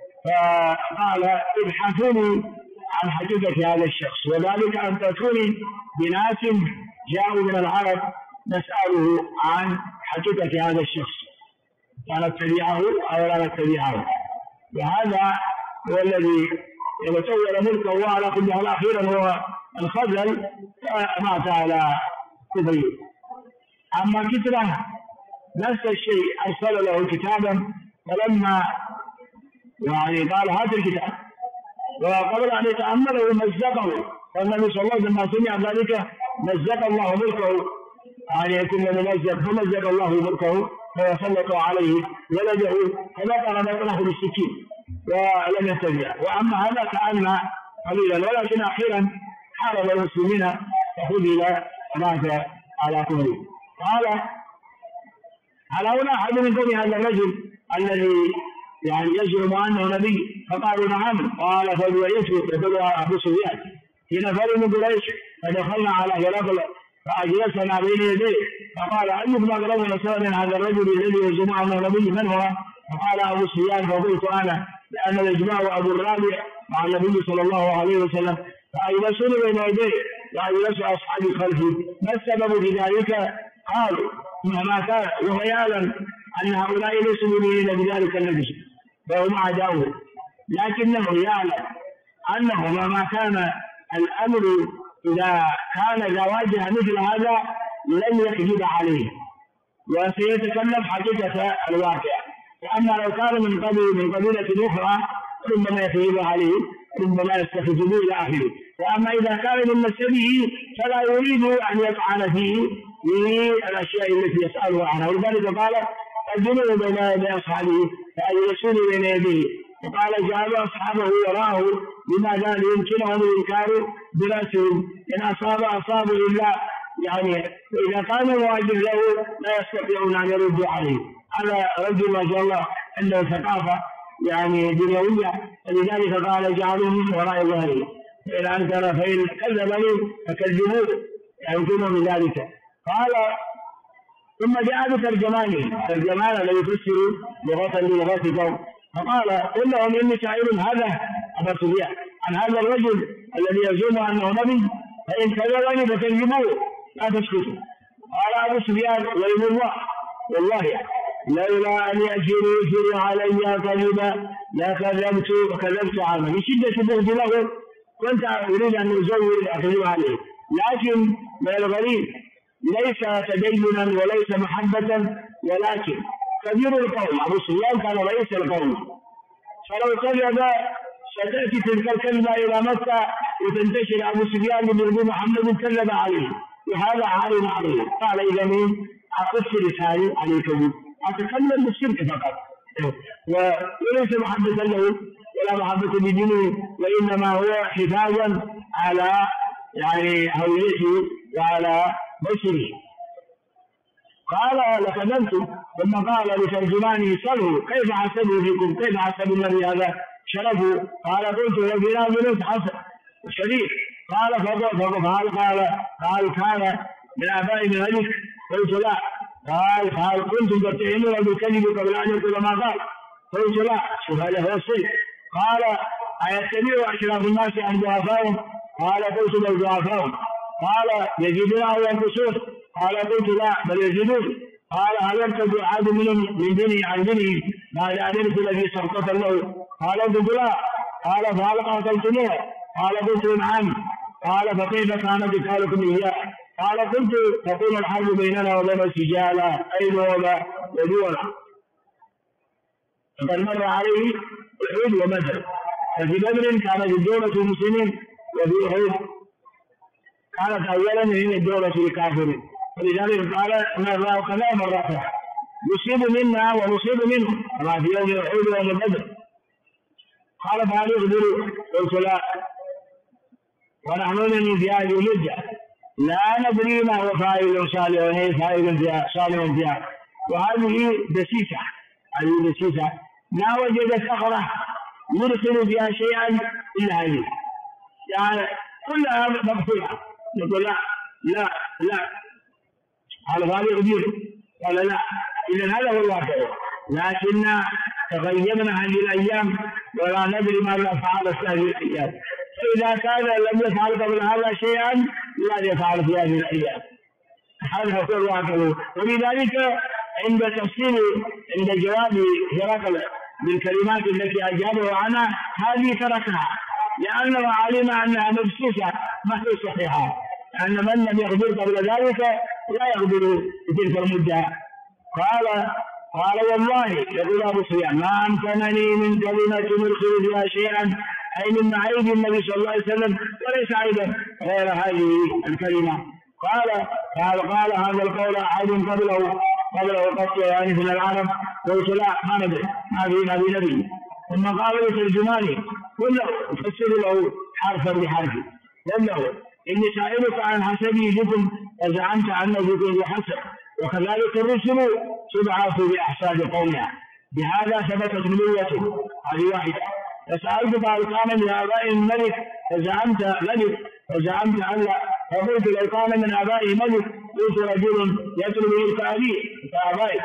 فقال ابحثوني عن حقيقة هذا الشخص، وذلك أن تأتوني بناس جاءوا من العرب نسأله عن حقيقة هذا الشخص، كانت تبيعه أو لا تبيعه. وهذا هو الذي يتولى ملكه وعلى كل حال أخيرا هو الخزل، فمات على كفره. أما كترة نفس الشيء أرسل له كتابا، فلما يعني قال هذا الكتاب وقبل أن يتأمله مزقه، والنبي صلى الله عليه وسلم سمع ذلك مزق الله ملكه، يعني يكون ممزق فمزق الله ملكه فسلط عليه ولده فنقر نقره بالسكين ولم يتبع. وأما هذا تأنى قليلا، ولكن أخيرا حارب المسلمين فخذل مات على كفره. قال هل هنا أحد من قوم هذا الرجل الذي يعني يزعم أنه نبي؟ فقالوا نعم. قال فبعثت يتبع أبو سفيان حين فروا من قريش فدخلنا على هرقل فأجلسنا بين يديه فقال أيكم أقرب نسبا من هذا الرجل الذي يزعم أنه نبي؟ من هو؟ فقال أبو سفيان فقلت أنا، لأن الإجماع أبو الرابع مع النبي صلى الله عليه وسلم، فأجلسوني بين يديه وأجلس أصحابي خلفي. ما السبب في ذلك؟ قالوا مهما كان وهو يعلم أن هؤلاء ليسوا مؤمنين بذلك النبي وهم أعداؤه، لكنه يعلم أنه مهما كان الأمر إذا كان واجه مثل هذا لن يكذب عليه وسيتكلم حقيقة الواقع. وأما لو كان من قبيلة أخرى ربما يكذب عليه، ربما يستخدمه إلى آخره. وأما إذا كان من نسبه فلا يريد أن يطعن فيه في الأشياء التي يسأله عنها. ولذلك قال قدموا بين يدي أصحابه فأجلسوني بين يديه، وقال جعلوا أصحابه وراءه لماذا ليمكنهم الإنكار برأسهم، إن أصابوا إلا يعني إذا كان مواجه له لا يستطيعون أن يردوا عليه. هذا رجل ما شاء الله عنده ثقافة يعني دنيوية، لذلك قال جعلوا من وراء ظهره فإن أنكر فإن كذبني فكذبوه يمكنهم من ذلك. قال ثم جاء بترجمان الذي يفسر لغة لغتكم، فقال قل لهم إني شاعر هذا أبا سفيان عن هذا الرجل الذي يزعم أنه نبي، فإن كذبني فكذبوه لا تسكتوا. قال أبو سفيان وإذ الله والله لولا أن يجري علي كذبا لكذبت عنه. من شدة البغض له كنت أريد أن أزود أكذب عليه، لكن من الغريب ليس تدينا وليس محبة، ولكن كبير القوم. أبو سفيان كان رئيس القوم، فلو كذب ستأتي تلك الكلمة إلى مكة وتنتشر أبو سفيان بن محمد كذب عليه، وهذا عار عليه. قال إذا من أقص لساني عن الكذب، أتكلم بالشرك فقط وليس محبة له ولا محبة بدينه، وإنما هو حفاظا على يعني هويته وعلى بشره. قال لكذبت. ثم قال لترجمانه سله كيف حسبه فيكم، كيف حسب النبي هذا شرفه؟ قال قلت وفينا بنت حسن شريف. قال قال كان من آباء الملك. قلت لا. قال كنتم تتهمون بالكذب قبل أن يقول ما قال. قلت لا. شوف هذا هو السر. قال أيتبع أشراف الناس عن ضعفائهم؟ قال قلت بل ضعفائهم. قال يزيدون أو ينقصون؟ قال قلت لا بل يزيدون. قال هل يرتد أحد من دينه عن دينه بعد أن يدخل في سقطة له؟ قال قلت لا. قال فهل قاتلتموه؟ قال قلت نعم. قال فكيف كان قتالكم إياه؟ قال قلت تكون الحرب بيننا وبين السجالة أين وما ودولا. فقد مر عليه أحد وبدر، ففي بدر كانت الدولة المسلمين، وفي أحد كانت أولا من الدولة الكافرين. ولذلك قال مرة وكذا مرة أخرى يصيب منا ونصيب منهم كما في يوم أحد ويوم بدر. قال فهل يخبروا؟ قلت لا. ونحن من في هذه المدة لا ندري ما هو فاعل صالح فيها، وهذه دسيسة. هذه دسيسة ما وجد صخرة يرسل فيها شيئا إلا هذه، يعني كلها مقفولة. نقول لا لا لا. قال فهل يخبروا؟ قال لا. إذن هذا هو الواقع، لكن تغيبنا هذه الأيام ولا ندري ماذا فعل هذه الأيام. فإذا كان لم يفعل قبل هذا شيئا لا يفعل في هذه الأيام. هذا هو الواقع. ولذلك عند جواب هرقل بالكلمات التي أجابه عنها هذه تركها، لأنه علم أنها مبسوسة ما هي صحيحة، لأن من لم يخبر قبل ذلك لا يخبر في تلك المدة. قال والله يقول أبو سفيان ما أمكنني من كلمة يدخل فيها شيئا أي من معيب النبي صلى الله عليه وسلم وليس أيضا غير هذه الكلمة. قال هذا القول أحد قبله قط يعني من العالم؟ قلت لا ما ندري ما في نبي. ثم قال لترجماني قل له فسر له حرفا بحرف، قل له إني سائلك عن حسبي بكم وزعمت أن بكم بحسب، وكذلك الرسل تبعث بأحساب قومها، بهذا ثبتت نبوته. هذه واحدة. فسألتك هل كان من آباء الملك فزعمت ملك وزعمت أن لا، فقلت لو كان من آبائه ملك قلت رجل يطلب إليك أبيه فأبائك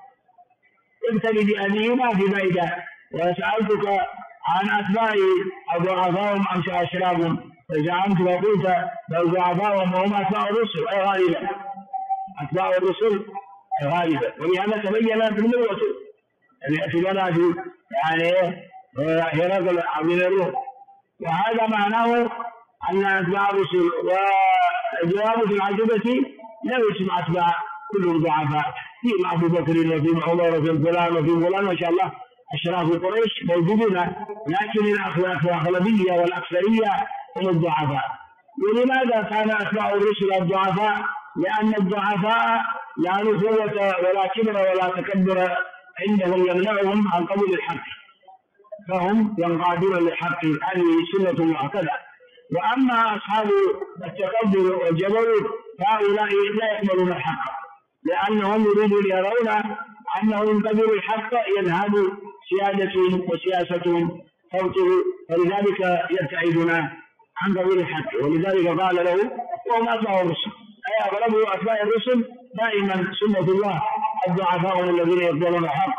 ابتلي بأبيه ما في فائدة. وسألتك عن أتباعي أضعفاهم أم أشرابهم فزعمت وقلت لو ضعفاهم وهم أتباع الرسل أي غالبا، أتباع الرسل غالبا. ولهذا تبين في النبوة التي بنى يعني هرقل عظيم الروح. وهذا معناه أن أتباع الرسل وجواب في العجبة لا يسمع أتباع كلهم ضعفاء، في أبو بكر وفي عمر وفي فلان وفي فلان ما شاء الله أشراف قريش موجودون، لكن الأغلبية والأكثرية هم الضعفاء. ولماذا كان أتباع الرسل الضعفاء؟ لأن الضعفاء لا نخوة ولا كبر ولا تكبر عندهم يمنعهم عن قبول الحق، فهم ينقادون للحق، هذه سنة مؤكدة. وأما أصحاب التكبر والجبروت فهؤلاء لا يقبلون الحق، لأنهم يريدون يرون أنه من قبل الحق يذهب سيادتهم وسياستهم تبطل، فلذلك يبتعدون عن قبول الحق. ولذلك قال له وهم أتباع الرسل، أي أغلب أتباع الرسل دائما سنة الله الضعفاء الذين يقبلون الحق.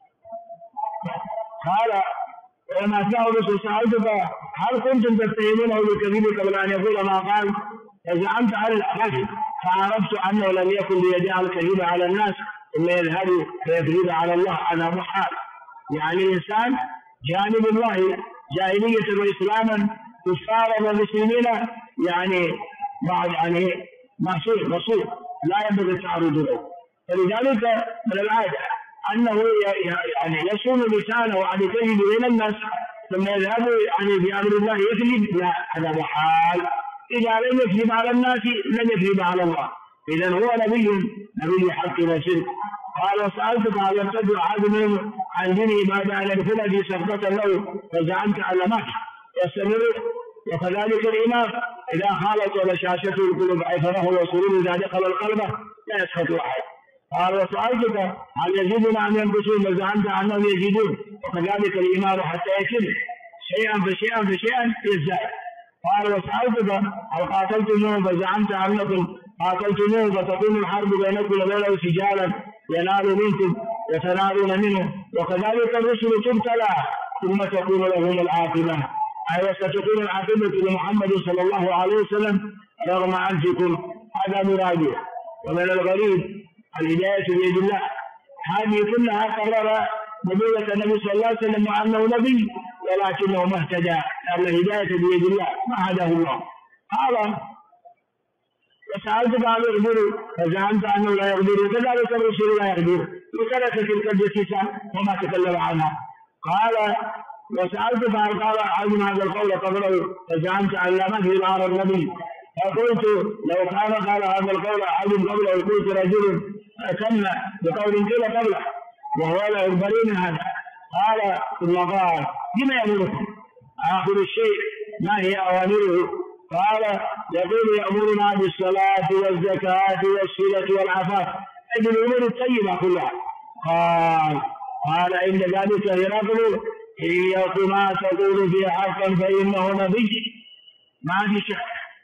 قال وما أتباع الرسل سألتك هل كنتم تتهمونه بالكذب قبل أن يقول ما قال؟ فزعمت على الكذب فعرفت أنه لم يكن ليدع الكذب على الناس ثم يذهب فيكذب على الله، أنا محال. يعني الإنسان جانب الله جاهلية وإسلاما كفارا ومسلمين يعني بعد يعني مصير لا ينبغي التعرض له. فلذلك من العادة أنه يعني يصون لسانه عن الكذب بين الناس ثم يذهب يعني بأمر الله يكذب، لا هذا محال. إذا لم يكذب على الناس لم يكذب على الله، إذا هو نبي حق وصدق. قال وسألتك هل يرتد أحد منهم عن دينه بعد أن يدخل في سخطة له فزعمت على مات يستمر. وكذلك الإمام إذا خالط بشاشته القلوب عفره وسرور إذا دخل القلب لا يسخط أحد. قال وسألتك هل يزيدون أم ينقصون فزعمت أنهم يزيدون، وكذلك الإمام حتى يكذب شيئا فشيئا يزداد. قال وسألتك هل قاتلتموهم فزعمت أنكم قاتلتموهم فتكون الحرب بينكم وبينهم سجالا ينال منكم وتنالون منه، وكذلك الرسل تبتلى ثم تكون لهم العاقبة، أي ستكون العاقبة لمحمد صلى الله عليه وسلم رغم عنفكم. هذا مراده. ومن الغريب الهداية بيد الله، هذه كلها قرر نبوة النبي صلى الله عليه وسلم وأنه نبي ولكنه ما اهتدى، لأن الهداية بيد الله ما هداه الله. قال وسألتك عن يقدر فزعمت أنه لا يقدر، وكذلك الرسول لا يقدر، وترك تلك الجسيسة وما تكلم عنها. قال وسألتك هل قال أحد هذا القول قبله فزعمت أن لا مثل على النبي، فقلت لو كان قال هذا القول أحد قبله قلت رجل أتم بقول قيل قبله وهو لا يقبلون هذا. قال ثم قال بما يأمركم؟ آخر الشيء ما هي أوامره؟ قال يقول يأمرنا بالصلاة والزكاة والصلة والعفاف، أجل الأمور الطيبة كلها. قال إن ذلك هرقل إن ما تقول في حقا فإنه نبي، ما في شك،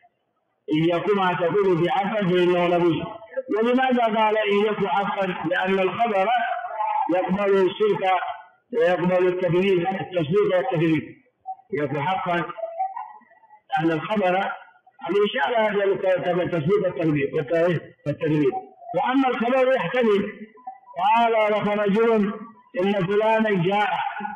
إن ما تقول في حقا فإنه نبي. ولماذا قال إن يكن حقا؟ لأن الخبر يقبل الصدق ويقبل التصديق والتكذيب. يكن حقا لأن الخبر الإشارة هذا التصديق والتكذيب، وأما الخبر يحتمل. قال وخرجون إن فلانا جاء،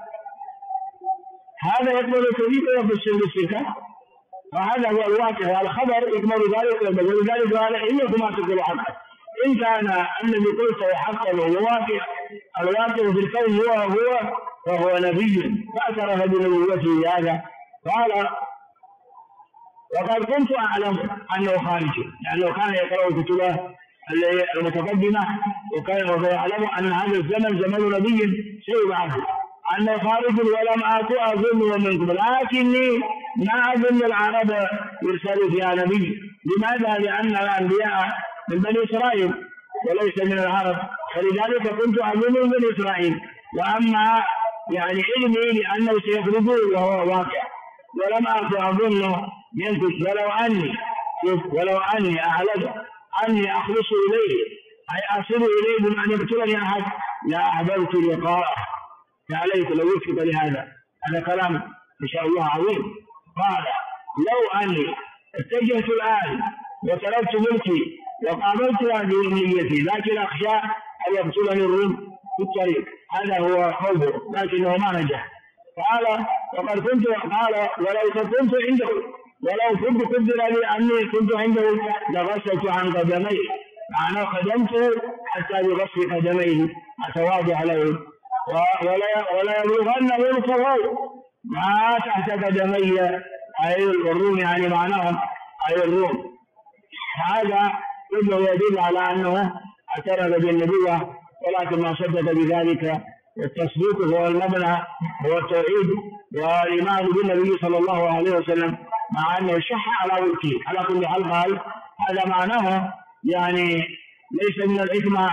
هذا يقبل الكذب ويقبل الصدق، وهذا هو الواقع. الخبر يقبل ذلك ولذلك قال إنكم ما تقولوا حقا. إن كان الذي قلته حقا وواقع، الواقع في الكون هو وهو نبي فاعترف بنبوته هذا. قال وقد كنت أعلم أنه خارجي، لأنه كان يقرأ الكتب المتقدمة وكان يعلم أن هذا الزمن زمن نبي سيبعث، أنه خارج ولم أظن منكم، لكني ما أظن العرب يرسل فيها نبي. لماذا؟ لأن الأنبياء من بني إسرائيل وليس من العرب، فلذلك كنت أظن من بني إسرائيل. وأما يعني علمي لأنه سيخرج وهو واقع، ولم أظن ينكش. ولو أني أعلم أني أخلص إليه أي أصل إليه من أن يقتلني أحد لا أحببت لقاءه، فعليك لو وفق لهذا. هذا كلام إن شاء الله عظيم. قال لو أني اتجهت الآن وتركت ملكي وقابلت هذه أمنيتي، لكن أخشى أن يقتلني الروم في الطريق، هذا هو خوفه، لكنه ما نجح. قال وقد كنت ولو كنت عنده ولو كنت قدر لي أني كنت عنده لغسلت عن قدميه، معناه خدمته حتى بغسل قدميه أتواضع له، ولا يبلغن ملكه ما تحت قدمي، أي الروم يعني معناهم أي الروم. هذا كله يدل على أنه اعترف بالنبوة، ولكن ما صدق بذلك. التصديق هو المبنى، هو التوحيد والإيمان بالنبي صلى الله عليه وسلم، مع أنه شح على ملكه. على كل حال قال هذا معناه يعني ليس من الحكمة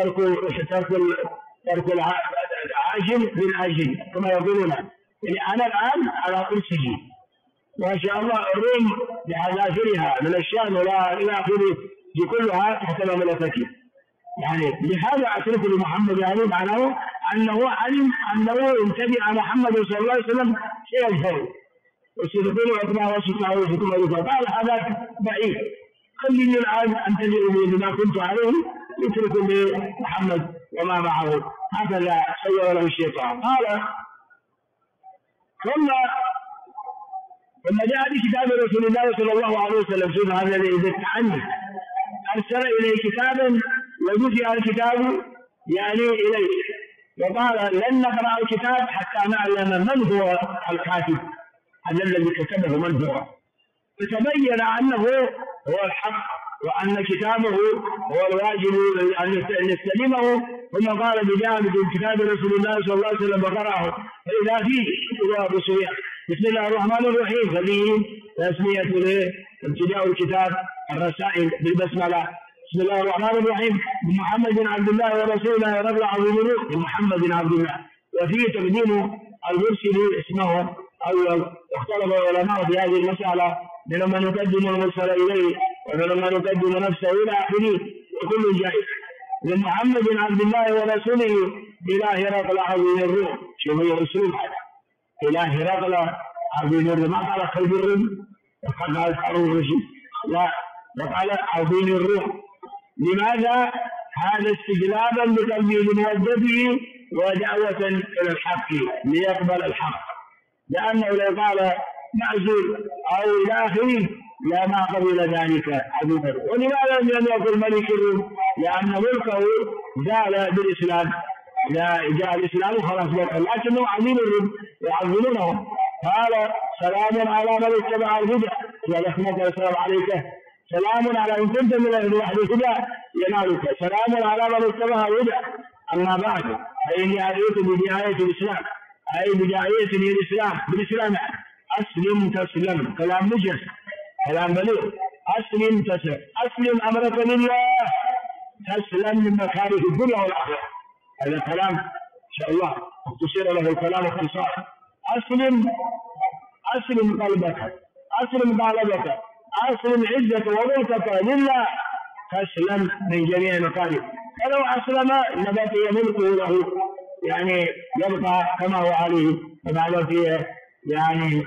ترك العاجل بالعاجل كما يقولون. يعني أنا الآن على كرسي ما شاء الله، الروم بحذافيرها من الشام إلى آخره كلها تحت مملكتي، يعني لهذا أترك لمحمد، يعني معناه أنه علم أنه إن تبع محمد صلى الله عليه وسلم سيظهر وسيكون أتباع وسطه وسطه. قال هذا بعيد، خليني الآن أنتظر بما كنت عليه، يترك لمحمد وما معه. هكذا سير له الشيطان. قال ثم جاء بكتاب رسول الله صلى الله عليه وسلم، شوف هذا إذا التعني أرسل إليه كتابا ودفع الكتاب يعني إليه، وقال لن نقرأ الكتاب حتى نعلم من هو الكاتب، هذا الذي كتبه من هو. فتبين أنه هو الحق، وأن كتابه هو الواجب أن نستلمه. ثم قال بجانب كتاب رسول الله صلى الله عليه وسلم وقرأه فإذا فيه أبو سفيان بسم الله الرحمن الرحيم، ففيه تسمية ابتداء الكتاب الرسائل بالبسملة. بسم الله الرحمن الرحيم محمد عبد الله ورسوله رب العالمين محمد عبد الله. وفيه تقديم المرسل اسمه أول. اختلف العلماء في هذه المسألة، منهم من يقدم المرسل إليه ومنهم من يقدم نفسه إلى آخره، وكل جائز. من محمد عبد الله ورسوله إلى هرقل عظيم الروم. شوفوا الأسلوب هذا، إلى هرقل عظيم الروم، ما قال خلف الروم وقال حروف رشيد، لا، وقال عظيم الروم. لماذا؟ هذا استجلابا لتلميذ مودته ودعوة إلى الحق ليقبل الحق، لأنه لو قال معزول أو إلى آخره لا ما قبل ذلك عظيم الروم. ولماذا لم يقل ملك الروم؟ لأن ملكه زال بالإسلام، إذا جاء الإسلام خلاص بقى، لكنه عظيم الروم يعظمونه. قال سلام على من اتبع الهدى ولحمة السلام عليك، سلام على إن كنت من أهل وحده الهدى ينالك، سلام على من اتبع الهدى. أما بعد فإني أدعوك بدعاية الإسلام، أي بدعاية الإسلام بالإسلام. أسلم تسلم، كلام مجلس، كلام بليغ. أسلم تسلم، أسلم أمرك لله تسلم من مكاره الدنيا والآخرة. هذا كلام إن شاء الله اختصر له الكلام اختصار. أسلم قلبك، أسلم قلبك، أسلم عزك وملكك لله تسلم من جميع مكاره. فلو أسلم لبقي ملكه له، يعني يبقى كما هو عليه. وبعد فيه يعني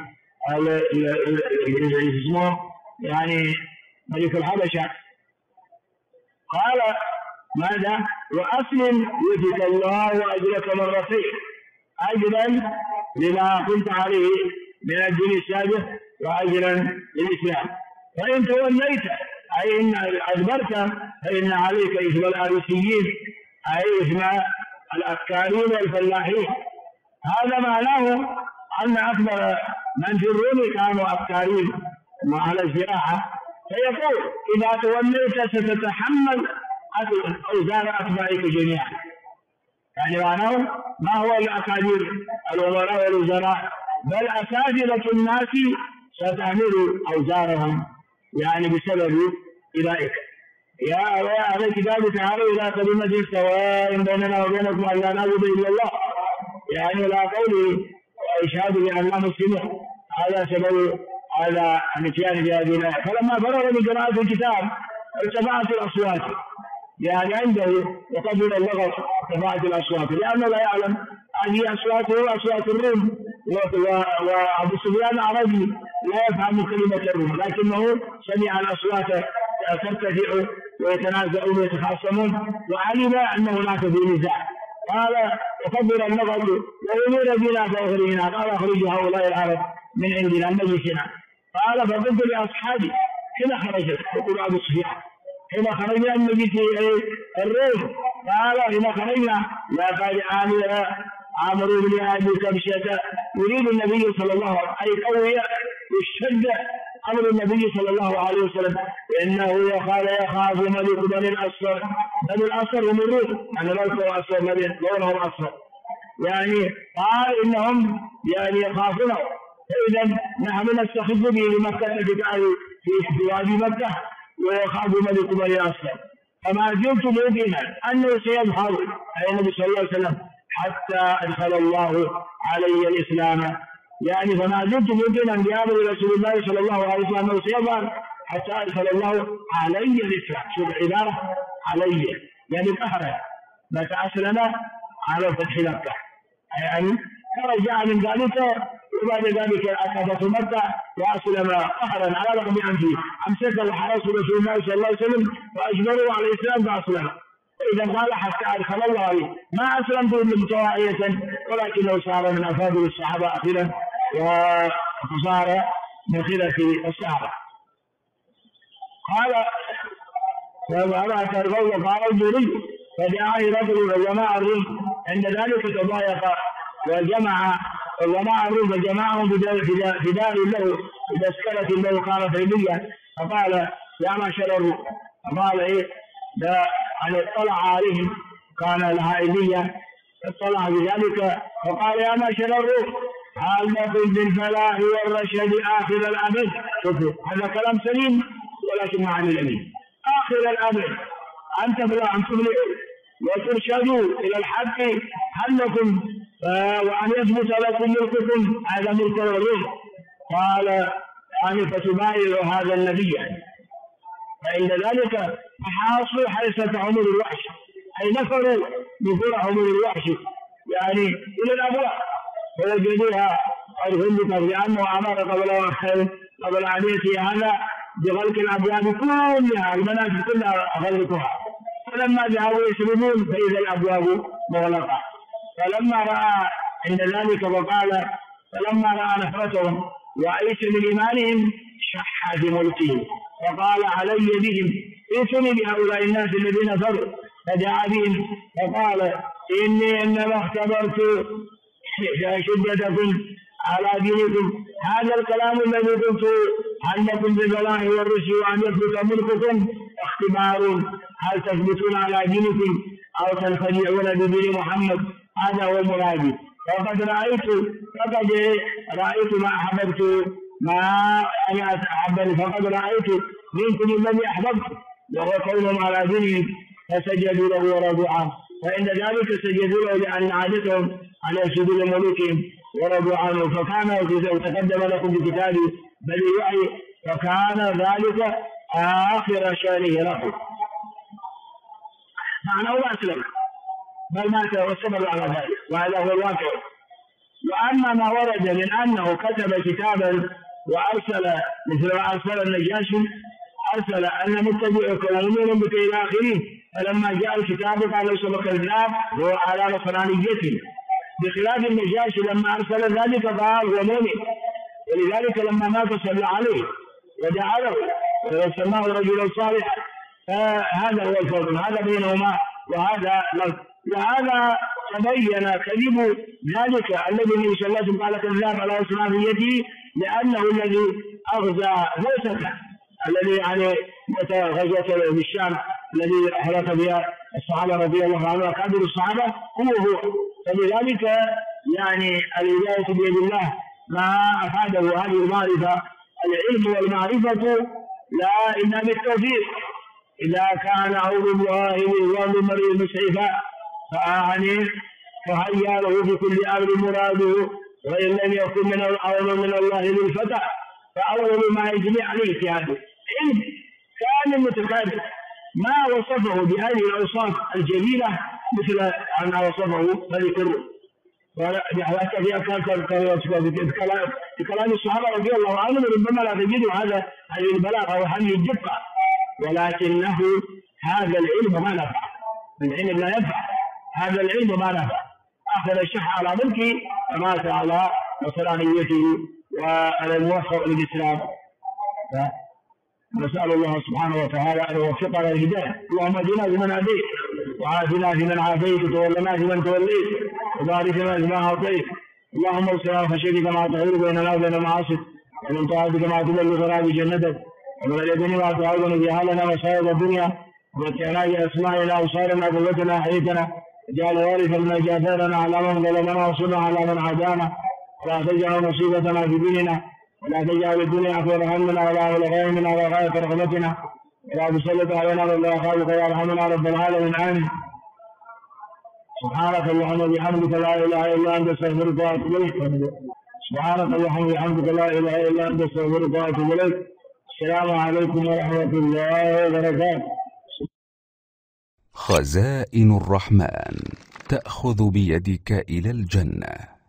اسمه يعني ملك الحبشة قال ماذا؟ وأسلم يؤتك الله أجرك مرتين، أجرا لما كنت عليه من الدين السابق وأجرا للإسلام. فإن توليت أي إن أدبرت فإن عليك إثم الآريسيين، أي إثم الأفكارين والفلاحين. هذا معناه أن أكبر من في الروم كانوا أفكارين على الزراعة. فيقول إذا توليت ستتحمل أوزار أتباعك جميعا. يعني معناه ما هو الأكابر الأمراء والوزراء، بل أساتذة الناس ستحمل أوزارهم يعني بسبب إليك. يا أهل الكتاب تعالوا إلى كلمة سواء بيننا وبينكم أن لا نعبد إلا الله، يعني لا قوله وإشهاد بأننا مسلمون. هذا سبب هذا الاتيان بهذه الآية. فلما فرغ من قراءة الكتاب ارتفعت الأصوات، يعني عنده وقبل اللغة ارتفعت الأصوات، لأنه لا يعلم هذه أصواته أصوات الروم، وأبو سفيان عربي لا يفهم كلمة الروم، لكنه سمع الأصوات ترتفع ويتنازعون ويتخاصمون وعلم أن هناك في نزاع. قال وقبل اللغة وأمر بنا فأخرجنا، قال أخرجوا هؤلاء العرب من عندنا مجلسنا. قال فقلت لأصحابي حين خرجت، يقول أبو سفيان حين خرجنا النبي في الروم، قال حين خرجنا لقد عمرو بن أبي كبشة يريد النبي صلى الله عليه وسلم أي قوي يشتد أمر النبي صلى الله عليه وسلم، إنه يخاف ملك بني الأصفر. بني الأصفر هم الروم، يعني لو أصفر لونهم أصفر، يعني قال إنهم يعني يخافونه، فإذا نحن نستخف به لمكة في وادي مكة، ويخاف ملك بني الأصفر. فما زلت موقنا أنه سيظهر أي النبي صلى الله عليه وسلم حتى أدخل الله علي الإسلام، يعني فما زلت موقنا بأمر رسول الله صلى الله عليه وسلم أنه سيظهر حتى أدخل الله علي الإسلام. شوف العبارة علي، يعني قهرا متى أسلم على فتح مكة، يعني فرجع من ذلك، وبعد ذلك أخذ مكة وأسلم قهرا على رغم أنفه، أمسكه حرس رسول الله صلى الله عليه وسلم وأجبره على الإسلام فأسلم. إذا قال حتى أدخل الله عليه، ما أسلمت متواعية، ولكنه صار من أفاضل الصحابة أخيرا وصار من خلف الصحابة. قال قال الجري فدعاه رجل وجماع الروم، عند ذلك تضايق وجمع الروم فجمعهم في دار له بتذكرة له قامت عيدية، فقال يا معشر الروم، فقال إيه ده يعني اطلع عليهم، كان لها عيدية اطلع بذلك، فقال يا معشر الروم هل نكن بالفلاح والرشد آخر الأبد. شوفوا هذا كلام سليم ولكن معنى الأمين آخر الأبد، أن تفلحوا وترشدوا إلى الحق، هل لكم وأن يثبت لكم ملككم، هذا ملك الروم. قال يعني فتبايع هذا النبي، فإن ذلك فحاصلوا حيث عمر الوحش، أي نفروا نفور عمر الوحش يعني إلى الأبواب، فوجدوها قد هلكت لأنه أمر قبل أن يأتي هذا بغلق الأبواب كلها، المنازل كلها غلقها، فلما ذهبوا يسلمون فإذا الأبواب مغلقة. فلما رأى عند ذلك وقال فلما رأى نفرتهم وأيس من إيمانهم شح بملكهم، وقال علي بهم ائتوني بهؤلاء الناس الذين فروا، فدعا بهم فقال إني إنما اختبرت شدتكم على دينكم، هذا الكلام الذي قلت أنكم بالبلاء والرشد وأن يثبت ملككم اختبار، هل تثبتون على دينكم أو تنخدعون بدين محمد، هذا هو المراد. وقد رأيت ما أحببت ما أنا أحبني، فقد رأيت منكم الذي أحببت وهو قولهم على دينهم، فسجدوا له ورضوا عنه، فإن ذلك سجدوا له لأن عادتهم على سجود ملوكهم ورضوا عنه. فكان تقدم لكم بكتابي بل يوحي، فكان ذلك آخر شانه له، معناه ما أسلم بل مات والصبر على ذلك، وهذا هو الواقع. وأما ما ورد من أنه كتب كتابا وأرسل مثل ما أرسل النجاشي، أرسل أن متبعك ومؤمن بك إلى آخره، فلما جاء الكتاب قال ليس بكذاب هو على نصرانيته، بخلاف النجاشي لما أرسل ذلك قال هو مؤمن، ولذلك لما مات صلى عليه ودعا له وسماه رجلا صالحا، فهذا هو الفرق هذا بينهما وهذا لفظ. وهذا تبين كذب ذلك الذي النبي صلى الله عليه وسلم قال كذاب على نصرانيته، لأنه الذي أغزى موسى الذي يعني غزوة بالشام الذي أهلك بها الصحابة رضي الله عنهم وكابر الصحابة هو، فلذلك يعني الهداية بيد الله ما أفاده هذه المعرفة، العلم والمعرفة لا إلا بالتوفيق، إذا كان عون الله والله المرء مسعفا فأعني فهيا له في كل أمر مراده، وإن لم يكن من العون من الله للفتح فأول ما يجري عليه في هذا العلم كان متكامل، ما وصفه بهذه الأوصاف الجليلة مثل ما وصفه ملك الروم، وحتى في كلام الصحابة رضي الله عنهم ربما لا تجد هذه البلاغة وهذه الدقة، ولكنه هذا العلم ما نفع، العلم لا ينفع، هذا العلم ما نفع، أخذ الشح على ملكه ومات على نصرانيته وعلى الموفق للإسلام نسأل الله سبحانه وتعالى أن يوفقنا للهداية. اللهم اهدنا فيمن هديت، وعافنا فيمن عافيت، وتولنا فيمن توليت، وبارك لنا فيما أعطيت. اللهم ارسل عن خشيتك ما تحول بيننا وبين معاصيك، ومن طاعتك ما تبلغنا بجنتك، ومن اليقين ما تعاون بها لنا مصائب الدنيا، ومتعنا بأسمائنا وأبصارنا قوتنا أحييتنا، اجعل وارثا منا، جاثرنا على من ظلمنا، وانصرنا على من عادانا، ولا تجعل مصيبتنا في ديننا، ولا تجعل الدنيا أكبر همنا ولا مبلغ علمنا ولا غاية رغبتنا، ولا تسلط علينا من لا يخافك ويرحمنا رب العالمين. آمين. سبحانك اللهم وبحمدك لا إله إلا أنت أستغفرك وأتوب إليك. سبحانك اللهم وبحمدك لا إله إلا أنت أستغفرك وأتوب إليك. السلام عليكم ورحمة الله وبركاته.
خزائن الرحمن تأخذ بيدك إلى الجنة.